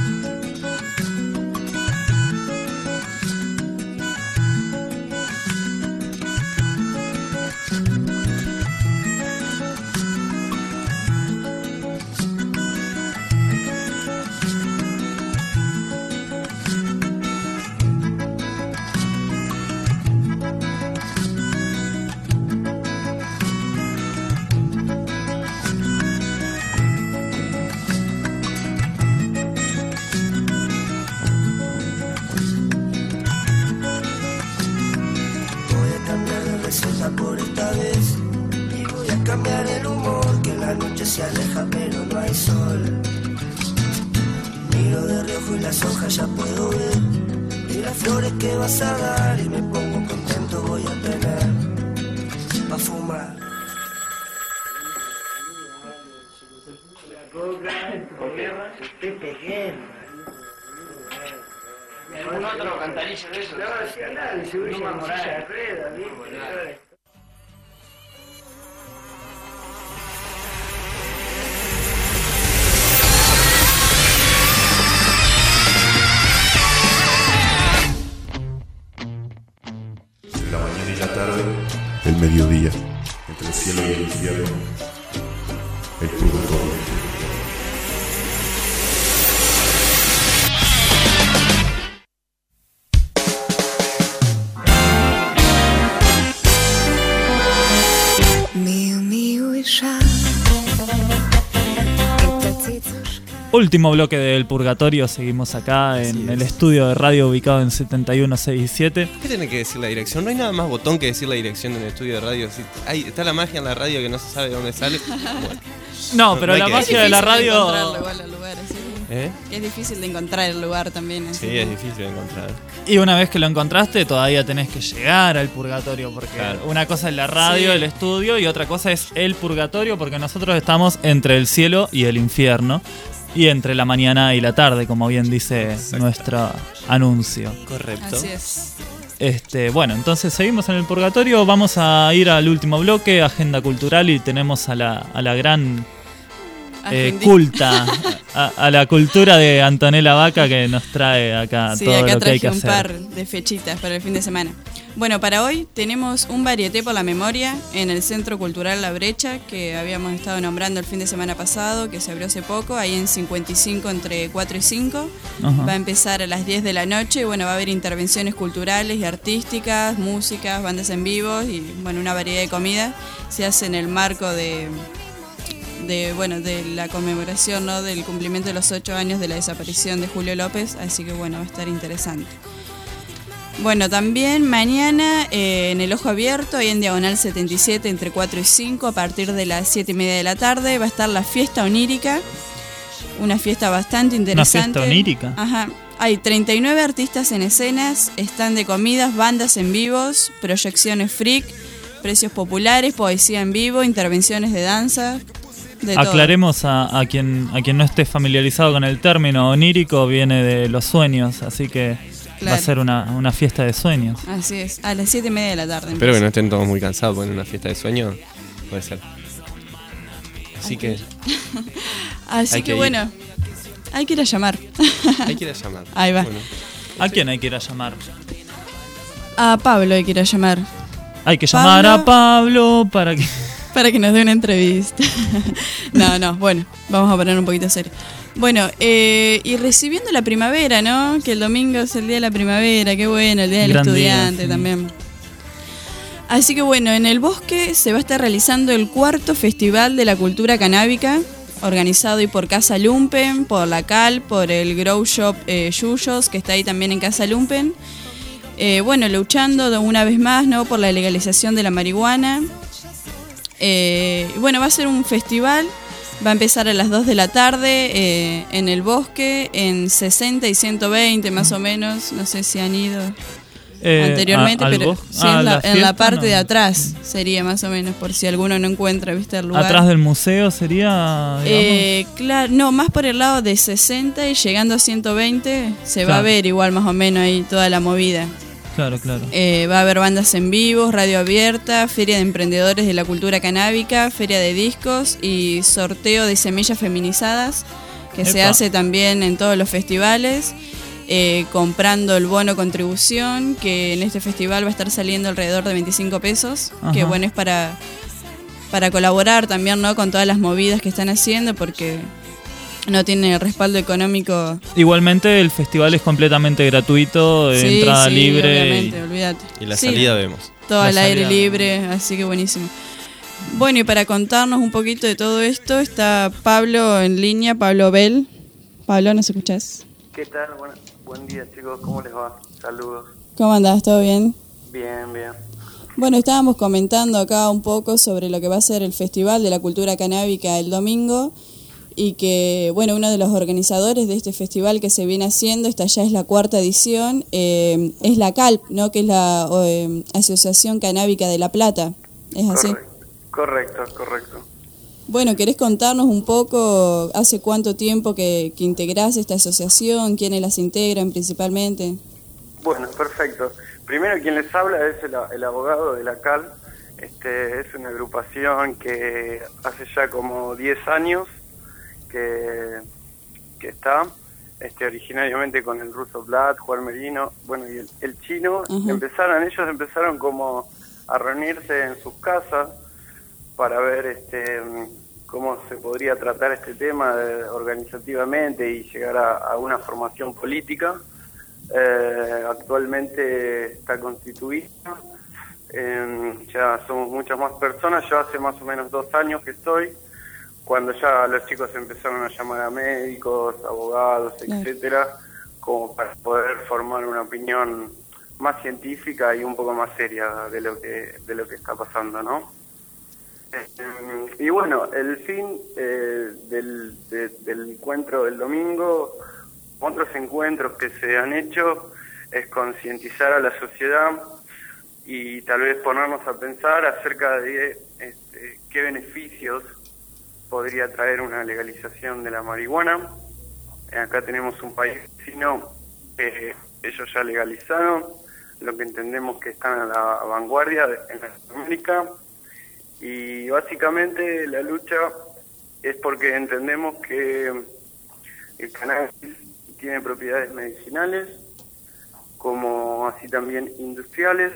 Speaker 10: Por esta vez y voy a cambiar el humor, que en la noche se aleja pero no hay sol. Miro de reojo y las hojas ya puedo ver y las flores que vas a dar y me pongo contento, voy a tener pa' fumar.
Speaker 11: ¿Algún otro cantarillo de eso?
Speaker 10: No, sí, claro, se usa una silla de ruedas, ¿viste?
Speaker 1: La mañana y la tarde, el mediodía, entre el cielo y el infierno, el purgatorio.
Speaker 2: Último bloque del Purgatorio, seguimos acá en el estudio de radio ubicado en setenta y uno sesenta y siete.
Speaker 3: ¿Qué tiene que decir la dirección? No hay nada más botón que decir la dirección en el estudio de radio. Si hay, está la magia en la radio que no se sabe de dónde sale. Bueno,
Speaker 2: no, pero
Speaker 3: no
Speaker 2: la magia de la radio...
Speaker 4: Igual al lugar, ¿sí?
Speaker 3: ¿Eh?
Speaker 4: Es difícil de encontrar el lugar también. Así.
Speaker 3: Sí, es difícil de encontrar.
Speaker 2: Y una vez que lo encontraste, todavía tenés que llegar al Purgatorio, porque claro, una cosa es la radio, sí, el estudio, y otra cosa es el Purgatorio, porque nosotros estamos entre el cielo y el infierno. Y entre la mañana y la tarde, como bien dice nuestro anuncio.
Speaker 3: Correcto.
Speaker 4: Así es.
Speaker 2: Este, bueno, entonces seguimos en el Purgatorio. Vamos a ir al último bloque, agenda cultural, y tenemos a la, a la gran eh, culta, a, a la cultura de Antonella Vaca, que nos trae acá
Speaker 4: sí,
Speaker 2: todo
Speaker 4: acá
Speaker 2: lo que hay que
Speaker 4: un
Speaker 2: hacer.
Speaker 4: Par de fechitas para el fin de semana. Bueno, para hoy tenemos un varieté por la memoria en el Centro Cultural La Brecha, que habíamos estado nombrando el fin de semana pasado, que se abrió hace poco, ahí en cincuenta y cinco entre cuatro y cinco. Ajá. Va a empezar a las diez de la noche y bueno, va a haber intervenciones culturales y artísticas, músicas, bandas en vivo y bueno, una variedad de comida. Se hace en el marco de, de, bueno, de la conmemoración, ¿no?, del cumplimiento de los ocho años de la desaparición de Julio López, así que bueno, va a estar interesante. Bueno, también mañana eh, en el Ojo Abierto, ahí en Diagonal setenta y siete, entre cuatro y cinco, a partir de las siete y media de la tarde, va a estar la fiesta onírica, una fiesta bastante interesante.
Speaker 2: ¿Una fiesta onírica?
Speaker 4: Ajá. Hay treinta y nueve artistas en escenas, stand de comidas, bandas en vivos, proyecciones freak, precios populares, poesía en vivo, intervenciones de danza. De
Speaker 2: Aclaremos a, a, quien, a quien no esté familiarizado con el término, onírico viene de los sueños, así que
Speaker 4: Claro.
Speaker 2: Va a ser una, una fiesta de sueños.
Speaker 4: Así es, a las siete y media de la tarde.
Speaker 3: Espero que no estén todos muy cansados, porque en una fiesta de sueños puede ser. Así que...
Speaker 4: Así
Speaker 3: hay
Speaker 4: que,
Speaker 3: que
Speaker 4: bueno, hay que ir a llamar.
Speaker 3: Hay que ir a llamar.
Speaker 4: Ahí va.
Speaker 3: Bueno.
Speaker 2: ¿A quién hay que ir a llamar?
Speaker 4: A Pablo hay que ir a llamar.
Speaker 2: Hay que llamar
Speaker 4: Pablo,
Speaker 2: a Pablo para que...
Speaker 4: Para que nos dé una entrevista. No, no, bueno, vamos a poner un poquito serio. Bueno, eh, y recibiendo la primavera, ¿no? Que el domingo es el día de la primavera, qué bueno, el día del
Speaker 2: Gran
Speaker 4: estudiante
Speaker 2: día, sí.
Speaker 4: también. Así que bueno, en el bosque se va a estar realizando el cuarto Festival de la Cultura Canábica, organizado hoy por Casa Lumpen, por la Cal, por el Grow Shop eh, Yuyos, que está ahí también en Casa Lumpen. Eh, bueno, luchando una vez más, ¿no? Por la legalización de la marihuana. Eh, bueno, va a ser un festival, va a empezar a las dos de la tarde eh, en el bosque, en sesenta y ciento veinte más o menos, no sé si han ido
Speaker 2: Eh,
Speaker 4: anteriormente,
Speaker 2: a- al
Speaker 4: pero
Speaker 2: bosque.
Speaker 4: sí,
Speaker 2: Ah,
Speaker 4: en, la,
Speaker 2: la
Speaker 4: en la
Speaker 2: fiesta,
Speaker 4: parte
Speaker 2: no.
Speaker 4: de atrás sería más o menos, por si alguno no encuentra, viste, el lugar.
Speaker 2: Atrás del museo sería, digamos.
Speaker 4: Eh, claro, no, más por el lado de sesenta y llegando a ciento veinte se va
Speaker 2: Claro.
Speaker 4: a ver igual más o menos ahí toda la movida.
Speaker 2: Claro, claro.
Speaker 4: Eh, va a haber bandas en vivo, radio abierta, feria de emprendedores de la cultura canábica, feria de discos y sorteo de semillas feminizadas que se
Speaker 2: Epa.
Speaker 4: hace también en todos los festivales, eh, comprando el bono contribución, que en este festival va a estar saliendo alrededor de veinticinco pesos,
Speaker 2: Ajá.
Speaker 4: que bueno, es para, para colaborar también, ¿no? Con todas las movidas que están haciendo, porque no tiene respaldo económico.
Speaker 2: Igualmente el festival es completamente gratuito,
Speaker 4: Sí,
Speaker 2: entrada
Speaker 4: sí,
Speaker 2: libre.
Speaker 4: obviamente,
Speaker 2: y-
Speaker 4: olvídate.
Speaker 3: Y la
Speaker 4: Sí.
Speaker 3: salida vemos.
Speaker 4: Todo
Speaker 2: La
Speaker 4: al aire
Speaker 2: salida.
Speaker 4: libre, así que buenísimo. Bueno, y para contarnos un poquito de todo esto, está Pablo en línea, Pablo Bell. Pablo, ¿nos escuchás?
Speaker 12: ¿Qué tal? Buen, buen día, chicos. ¿Cómo les va? Saludos.
Speaker 4: ¿Cómo andás? ¿Todo bien?
Speaker 12: Bien, bien.
Speaker 4: Bueno, estábamos comentando acá un poco sobre lo que va a ser el Festival de la Cultura Canábica el domingo y que, bueno, uno de los organizadores de este festival que se viene haciendo, esta ya es la cuarta edición, eh, es la CALP, ¿no? Que es la eh, Asociación Canábica de La Plata. ¿Es así?
Speaker 12: Correcto, correcto, correcto.
Speaker 4: Bueno, ¿querés contarnos un poco hace cuánto tiempo que, que integrás esta asociación? ¿Quiénes las integran principalmente?
Speaker 12: Bueno, perfecto. Primero quien les habla es el, el abogado de la CAL. Este, es una agrupación que hace ya como diez años que, que está, este, originariamente con el ruso Vlad, Juan Merino, bueno, y el, el chino.
Speaker 4: Ajá.
Speaker 12: Empezaron, ellos empezaron como a reunirse en sus casas para ver este cómo se podría tratar este tema de- organizativamente y llegar a, a una formación política. Eh, actualmente está constituida, eh, ya somos muchas más personas. Yo hace más o menos dos años que estoy, cuando ya los chicos empezaron a llamar a médicos, abogados,
Speaker 4: Claro.
Speaker 12: etcétera, como para poder formar una opinión más científica y un poco más seria de lo que de lo que está pasando, ¿no? Eh, y bueno, el fin eh, del, de- del encuentro del domingo, otros encuentros que se han hecho, es concientizar a la sociedad y tal vez ponernos a pensar acerca de este, qué beneficios podría traer una legalización de la marihuana. Acá tenemos un país vecino que ellos ya legalizaron, lo que entendemos que están a la vanguardia de, en Latinoamérica. Y básicamente la lucha es porque entendemos que el cannabis tiene propiedades medicinales, como así también industriales,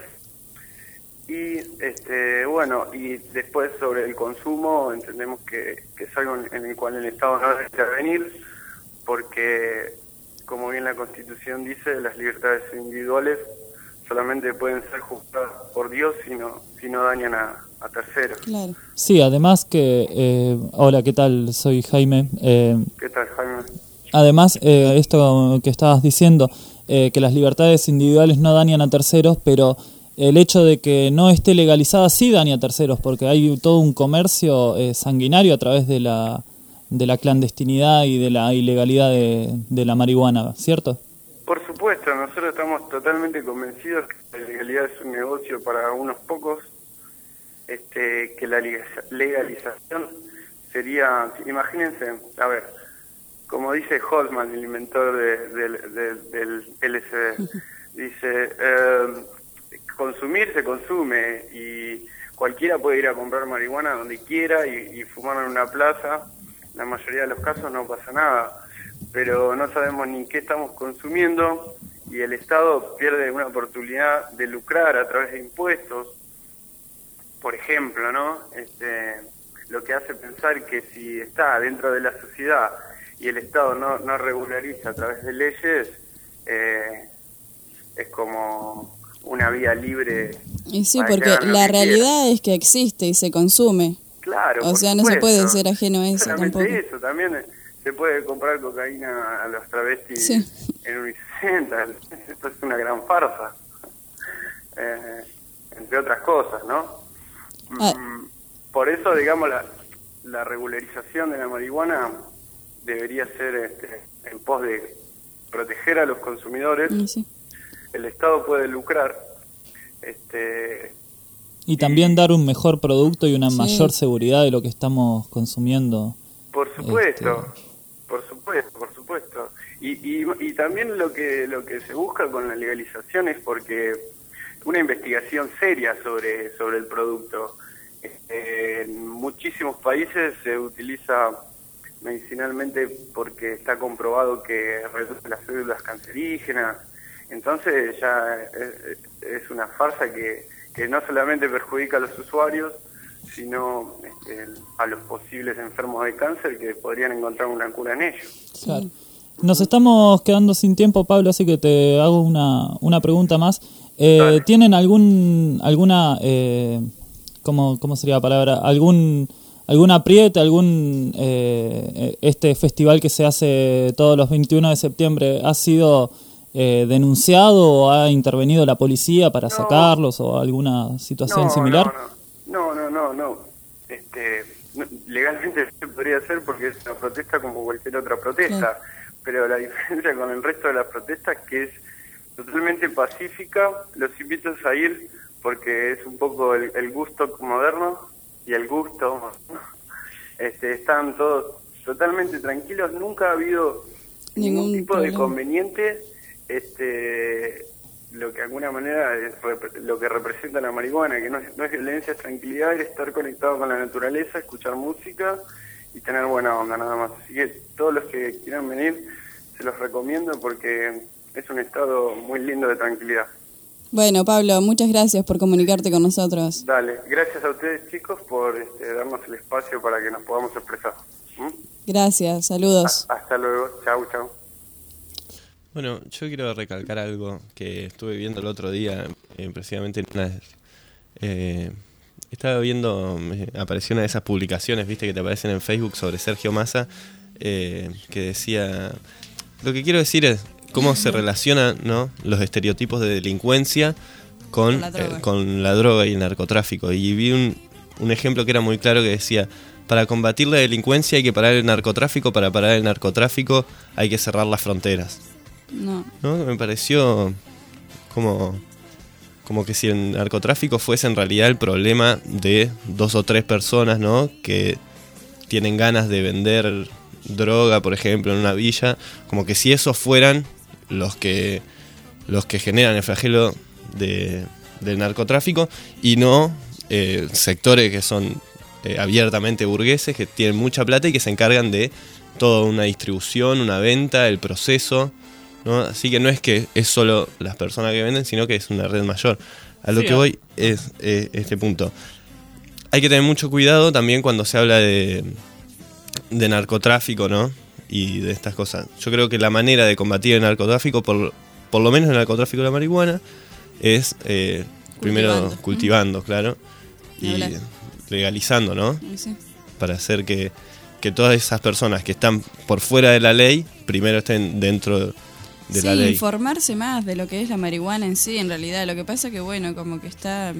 Speaker 12: y este bueno, y después sobre el consumo entendemos que, que es algo en, en el cual el Estado no debe intervenir, porque como bien la Constitución dice, las libertades individuales solamente pueden ser juzgadas por Dios si no, si no dañan a, a terceros.
Speaker 4: Claro.
Speaker 2: Sí, además que... eh, hola, ¿qué tal? Soy Jaime. Eh,
Speaker 12: ¿Qué tal, Jaime?
Speaker 2: además, eh, esto que estabas diciendo, eh, que las libertades individuales no dañan a terceros, pero el hecho de que no esté legalizada sí daña a terceros, porque hay todo un comercio eh, sanguinario a través de la, de la clandestinidad y de la ilegalidad de, de la marihuana, ¿cierto?
Speaker 12: Por supuesto, nosotros estamos totalmente convencidos que la legalidad es un negocio para unos pocos, este, que la legalización sería, imagínense, a ver, como dice Holtzman, el inventor de, de- de- del L S D, Dice, eh, consumir se consume y cualquiera puede ir a comprar marihuana donde quiera y, y fumar en una plaza. En la mayoría de los casos no pasa nada, pero no sabemos ni qué estamos consumiendo y el Estado pierde una oportunidad de lucrar a través de impuestos, por ejemplo, ¿no? Este, lo que hace pensar que si está dentro de la sociedad y el Estado no, no regulariza a través de leyes, eh, es como una vía libre.
Speaker 4: Y sí, porque la realidad quiera. Es que existe y se consume.
Speaker 12: Claro,
Speaker 4: o sea,
Speaker 12: supuesto.
Speaker 4: No se puede ser ajeno a eso
Speaker 12: solamente
Speaker 4: tampoco.
Speaker 12: Eso, también se puede comprar cocaína a los travestis
Speaker 4: sí.
Speaker 12: en Unicenta. Esto es una gran farsa. Eh, entre otras cosas, ¿no? Ah. Por eso, digamos, la, la regularización de la marihuana debería ser este, en pos de proteger a los consumidores.
Speaker 4: Sí.
Speaker 12: El Estado puede lucrar. Este,
Speaker 2: y también y, dar un mejor producto y una sí. mayor seguridad de lo que estamos consumiendo.
Speaker 12: Por supuesto, este... por supuesto, por supuesto. Y, y, y también lo que lo que se busca con la legalización es porque una investigación seria sobre sobre el producto. Este, en muchísimos países se utiliza medicinalmente porque está comprobado que reduce las células cancerígenas. Entonces ya es, es una farsa que, que no solamente perjudica a los usuarios, sino este, a los posibles enfermos de cáncer que podrían encontrar una cura en ello.
Speaker 2: Claro. Nos estamos quedando sin tiempo, Pablo, así que te hago una, una pregunta más. Eh, ¿Tienen algún alguna eh, cómo cómo sería la palabra algún algún apriete, algún eh, este festival que se hace todos los veintiuno de septiembre ha sido Eh, denunciado o ha intervenido la policía para no, sacarlos o alguna situación
Speaker 12: no,
Speaker 2: similar?
Speaker 12: No, no, no, no, no. Este, no, legalmente se podría hacer porque es una protesta como cualquier otra protesta, sí. Pero la diferencia con el resto de las protestas es que es totalmente pacífica. Los invito a ir porque es un poco el, el gusto moderno y el gusto. Este, están todos totalmente tranquilos, nunca ha habido ningún, ningún tipo problema. de conveniente. Este, lo que de alguna manera es rep- lo que representa la marihuana, que no es, no es violencia, es tranquilidad, es estar conectado con la naturaleza, escuchar música y tener buena onda nada más. Así que todos los que quieran venir se los recomiendo porque es un estado muy lindo de tranquilidad.
Speaker 4: Bueno, Pablo, muchas gracias por comunicarte con nosotros.
Speaker 12: Dale, gracias a ustedes chicos por este, darnos el espacio para que nos podamos expresar. ¿Mm?
Speaker 4: Gracias, saludos.
Speaker 12: A- hasta luego, chau, chau.
Speaker 3: Bueno, yo quiero recalcar algo que estuve viendo el otro día, eh, precisamente en una, eh, estaba viendo, eh, apareció una de esas publicaciones, viste, que te aparecen en Facebook sobre Sergio Massa, eh, que decía, lo que quiero decir es cómo se relacionan, ¿no?, los estereotipos de delincuencia con, con, la, droga. Eh, con la droga y el narcotráfico. Y vi un, un ejemplo que era muy claro que decía, para combatir la delincuencia hay que parar el narcotráfico, para parar el narcotráfico hay que cerrar las fronteras.
Speaker 4: No.
Speaker 3: ¿No? Me pareció como, como que si el narcotráfico fuese en realidad el problema de dos o tres personas, ¿no?, que tienen ganas de vender droga, por ejemplo, en una villa, como que si esos fueran los que los que generan el flagelo de, del narcotráfico y no eh, sectores que son eh, abiertamente burgueses, que tienen mucha plata y que se encargan de toda una distribución, una venta, el proceso, ¿no? Así que no es que es solo las personas que venden, sino que es una red mayor. A lo sí, que voy es eh, este punto. Hay que tener mucho cuidado también cuando se habla de, de narcotráfico, ¿no?, y de estas cosas. Yo creo que la manera de combatir el narcotráfico, por, por lo menos el narcotráfico de la marihuana, es eh, primero cultivando, claro, y legalizando, ¿no?
Speaker 4: Sí.
Speaker 3: Para hacer que, que todas esas personas que están por fuera de la ley, primero estén dentro de
Speaker 4: sí,
Speaker 3: la ley.
Speaker 4: Informarse más de lo que es la marihuana en sí, en realidad. Lo que pasa que, bueno, como que está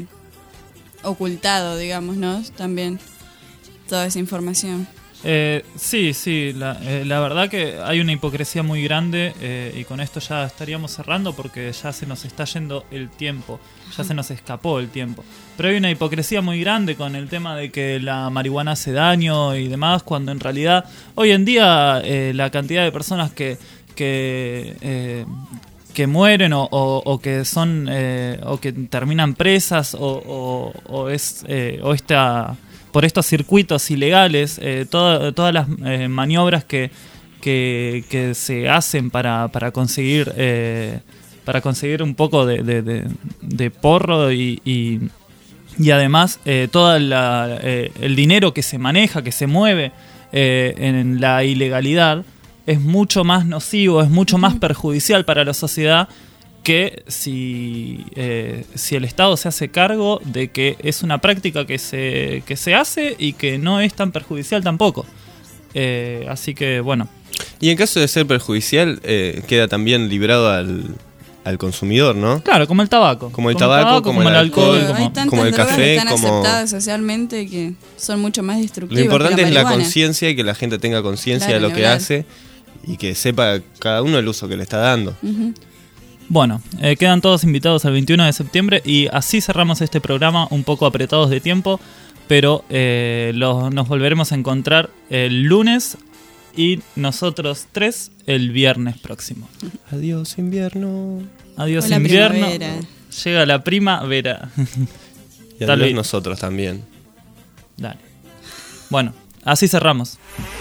Speaker 4: ocultado, digamos, ¿no? También toda esa información.
Speaker 2: Eh, sí, sí, la, eh, la verdad que hay una hipocresía muy grande eh, y con esto ya estaríamos cerrando porque ya se nos está yendo el tiempo, ya se nos escapó el tiempo. Pero hay una hipocresía muy grande con el tema de que la marihuana hace daño y demás, cuando en realidad hoy en día eh, la cantidad de personas que, que eh, que mueren o, o, o que son eh, o que terminan presas o, o, o es eh, o esta por estos circuitos ilegales, eh, todo, todas las eh, maniobras que, que, que se hacen para, para conseguir eh, para conseguir un poco de, de, de, de porro y, y, y además eh, todo eh, el dinero que se maneja, que se mueve eh, en la ilegalidad, es mucho más nocivo, es mucho más perjudicial para la sociedad que si, eh, si el Estado se hace cargo de que es una práctica que se, que se hace y que no es tan perjudicial tampoco. Eh, así que, bueno.
Speaker 3: Y en caso de ser perjudicial, eh, queda también librado al, al consumidor, ¿no?
Speaker 2: Claro, como el tabaco.
Speaker 3: Como el tabaco, tabaco como, como el alcohol,
Speaker 4: alcohol,
Speaker 3: como,
Speaker 4: hay tantas
Speaker 3: como el
Speaker 4: drogas
Speaker 3: café.
Speaker 4: Que están
Speaker 3: como...
Speaker 4: aceptadas socialmente que son mucho más destructivas.
Speaker 3: Lo importante
Speaker 4: que la
Speaker 3: es la
Speaker 4: marihuana.
Speaker 3: conciencia y que la gente tenga conciencia
Speaker 4: Claro,
Speaker 3: de lo que
Speaker 4: hablar.
Speaker 3: hace y que sepa cada uno el uso que le está dando.
Speaker 4: Uh-huh.
Speaker 2: Bueno, eh, quedan todos invitados al veintiuno de septiembre y así cerramos este programa un poco apretados de tiempo, pero eh, los, nos volveremos a encontrar el lunes y nosotros tres el viernes próximo.
Speaker 3: Adiós invierno.
Speaker 2: Adiós
Speaker 4: Hola,
Speaker 2: invierno.
Speaker 4: primavera.
Speaker 2: Llega la primavera.
Speaker 3: Y adiós nosotros también.
Speaker 2: Dale. Bueno, así cerramos.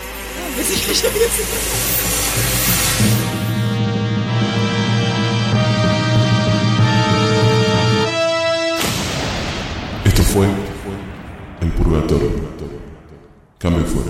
Speaker 1: Esto fue El Purgatorio. Cambio fuera.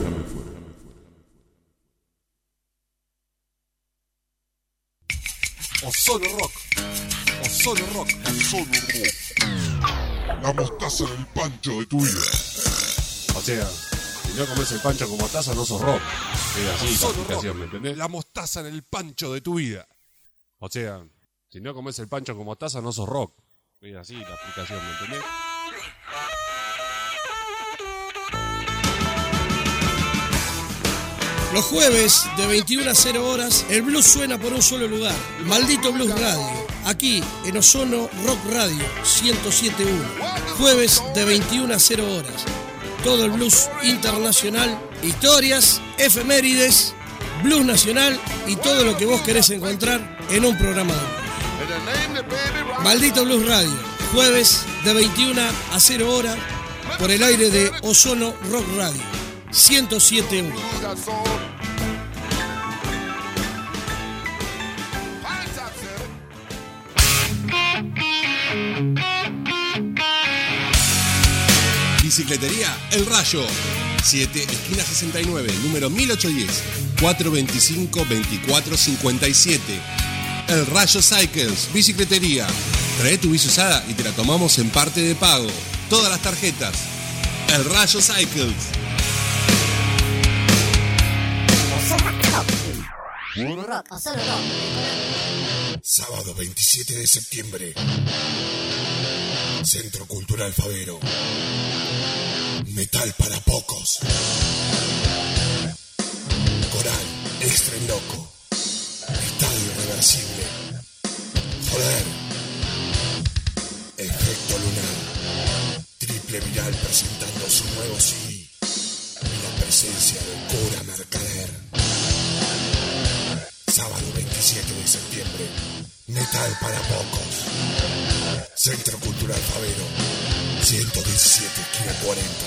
Speaker 13: Ozono Rock. Ozono Rock. Ozono Rock. La mostaza en el pancho de tu vida.
Speaker 14: O sea, si no comes el pancho con mostaza no sos rock. Es así la explicación, ¿me entendés?
Speaker 13: La mostaza en el pancho de tu vida.
Speaker 14: O sea, si no comes el pancho con mostaza no sos rock. Es así la explicación, ¿me entendés?
Speaker 15: Los jueves de veintiuna a cero horas, el blues suena por un solo lugar. Maldito Blues Radio, aquí en Ozono Rock Radio ciento siete punto uno. Jueves de veintiuna a cero horas. Todo el blues internacional, historias, efemérides, blues nacional y todo lo que vos querés encontrar en un programa de blues. Maldito Blues Radio, jueves de veintiuna a cero horas por el aire de Ozono Rock Radio ciento siete punto uno.
Speaker 13: Bicicletería El Rayo. siete, esquina sesenta y nueve, número mil ochocientos diez, cuatrocientos veinticinco, veinticuatro cincuenta y siete. El Rayo Cycles, bicicletería. Trae tu bici usada y te la tomamos en parte de pago. Todas las tarjetas. El Rayo Cycles. Sábado veintisiete de septiembre. Centro Cultural Favero. Metal para pocos. Coral, Extra en Loco. Estadio Irreversible. Joder. Efecto Lunar. Triple Viral presentando su nuevo C D. Y la presencia de Cura Mercader. Sábado veintisiete de septiembre. Metal para pocos. Centro Cultural Favero. ciento diecisiete, esquina cuarenta.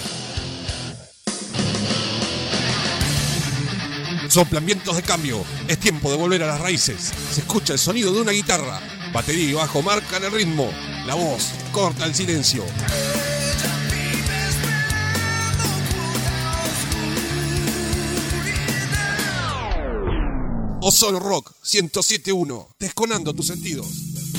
Speaker 13: Soplan vientos de cambio. Es tiempo de volver a las raíces. Se escucha el sonido de una guitarra. Batería y bajo marcan el ritmo. La voz corta el silencio. Ozono Rock ciento siete punto uno. Desconando tus sentidos.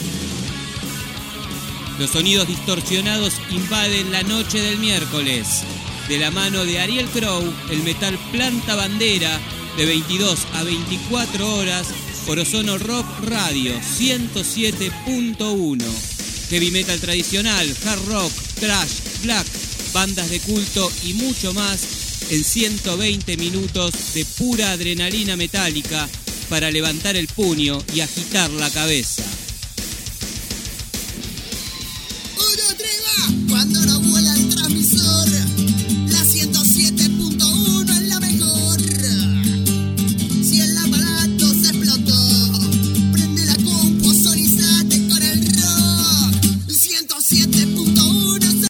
Speaker 16: Los sonidos distorsionados invaden la noche del miércoles. De la mano de Ariel Crow, el metal planta bandera de veintidós a veinticuatro horas por Ozono Rock Radio ciento siete punto uno. Heavy metal tradicional, hard rock, thrash, black, bandas de culto y mucho más en ciento veinte minutos de pura adrenalina metálica para levantar el puño y agitar la cabeza.
Speaker 17: Cuando no vuela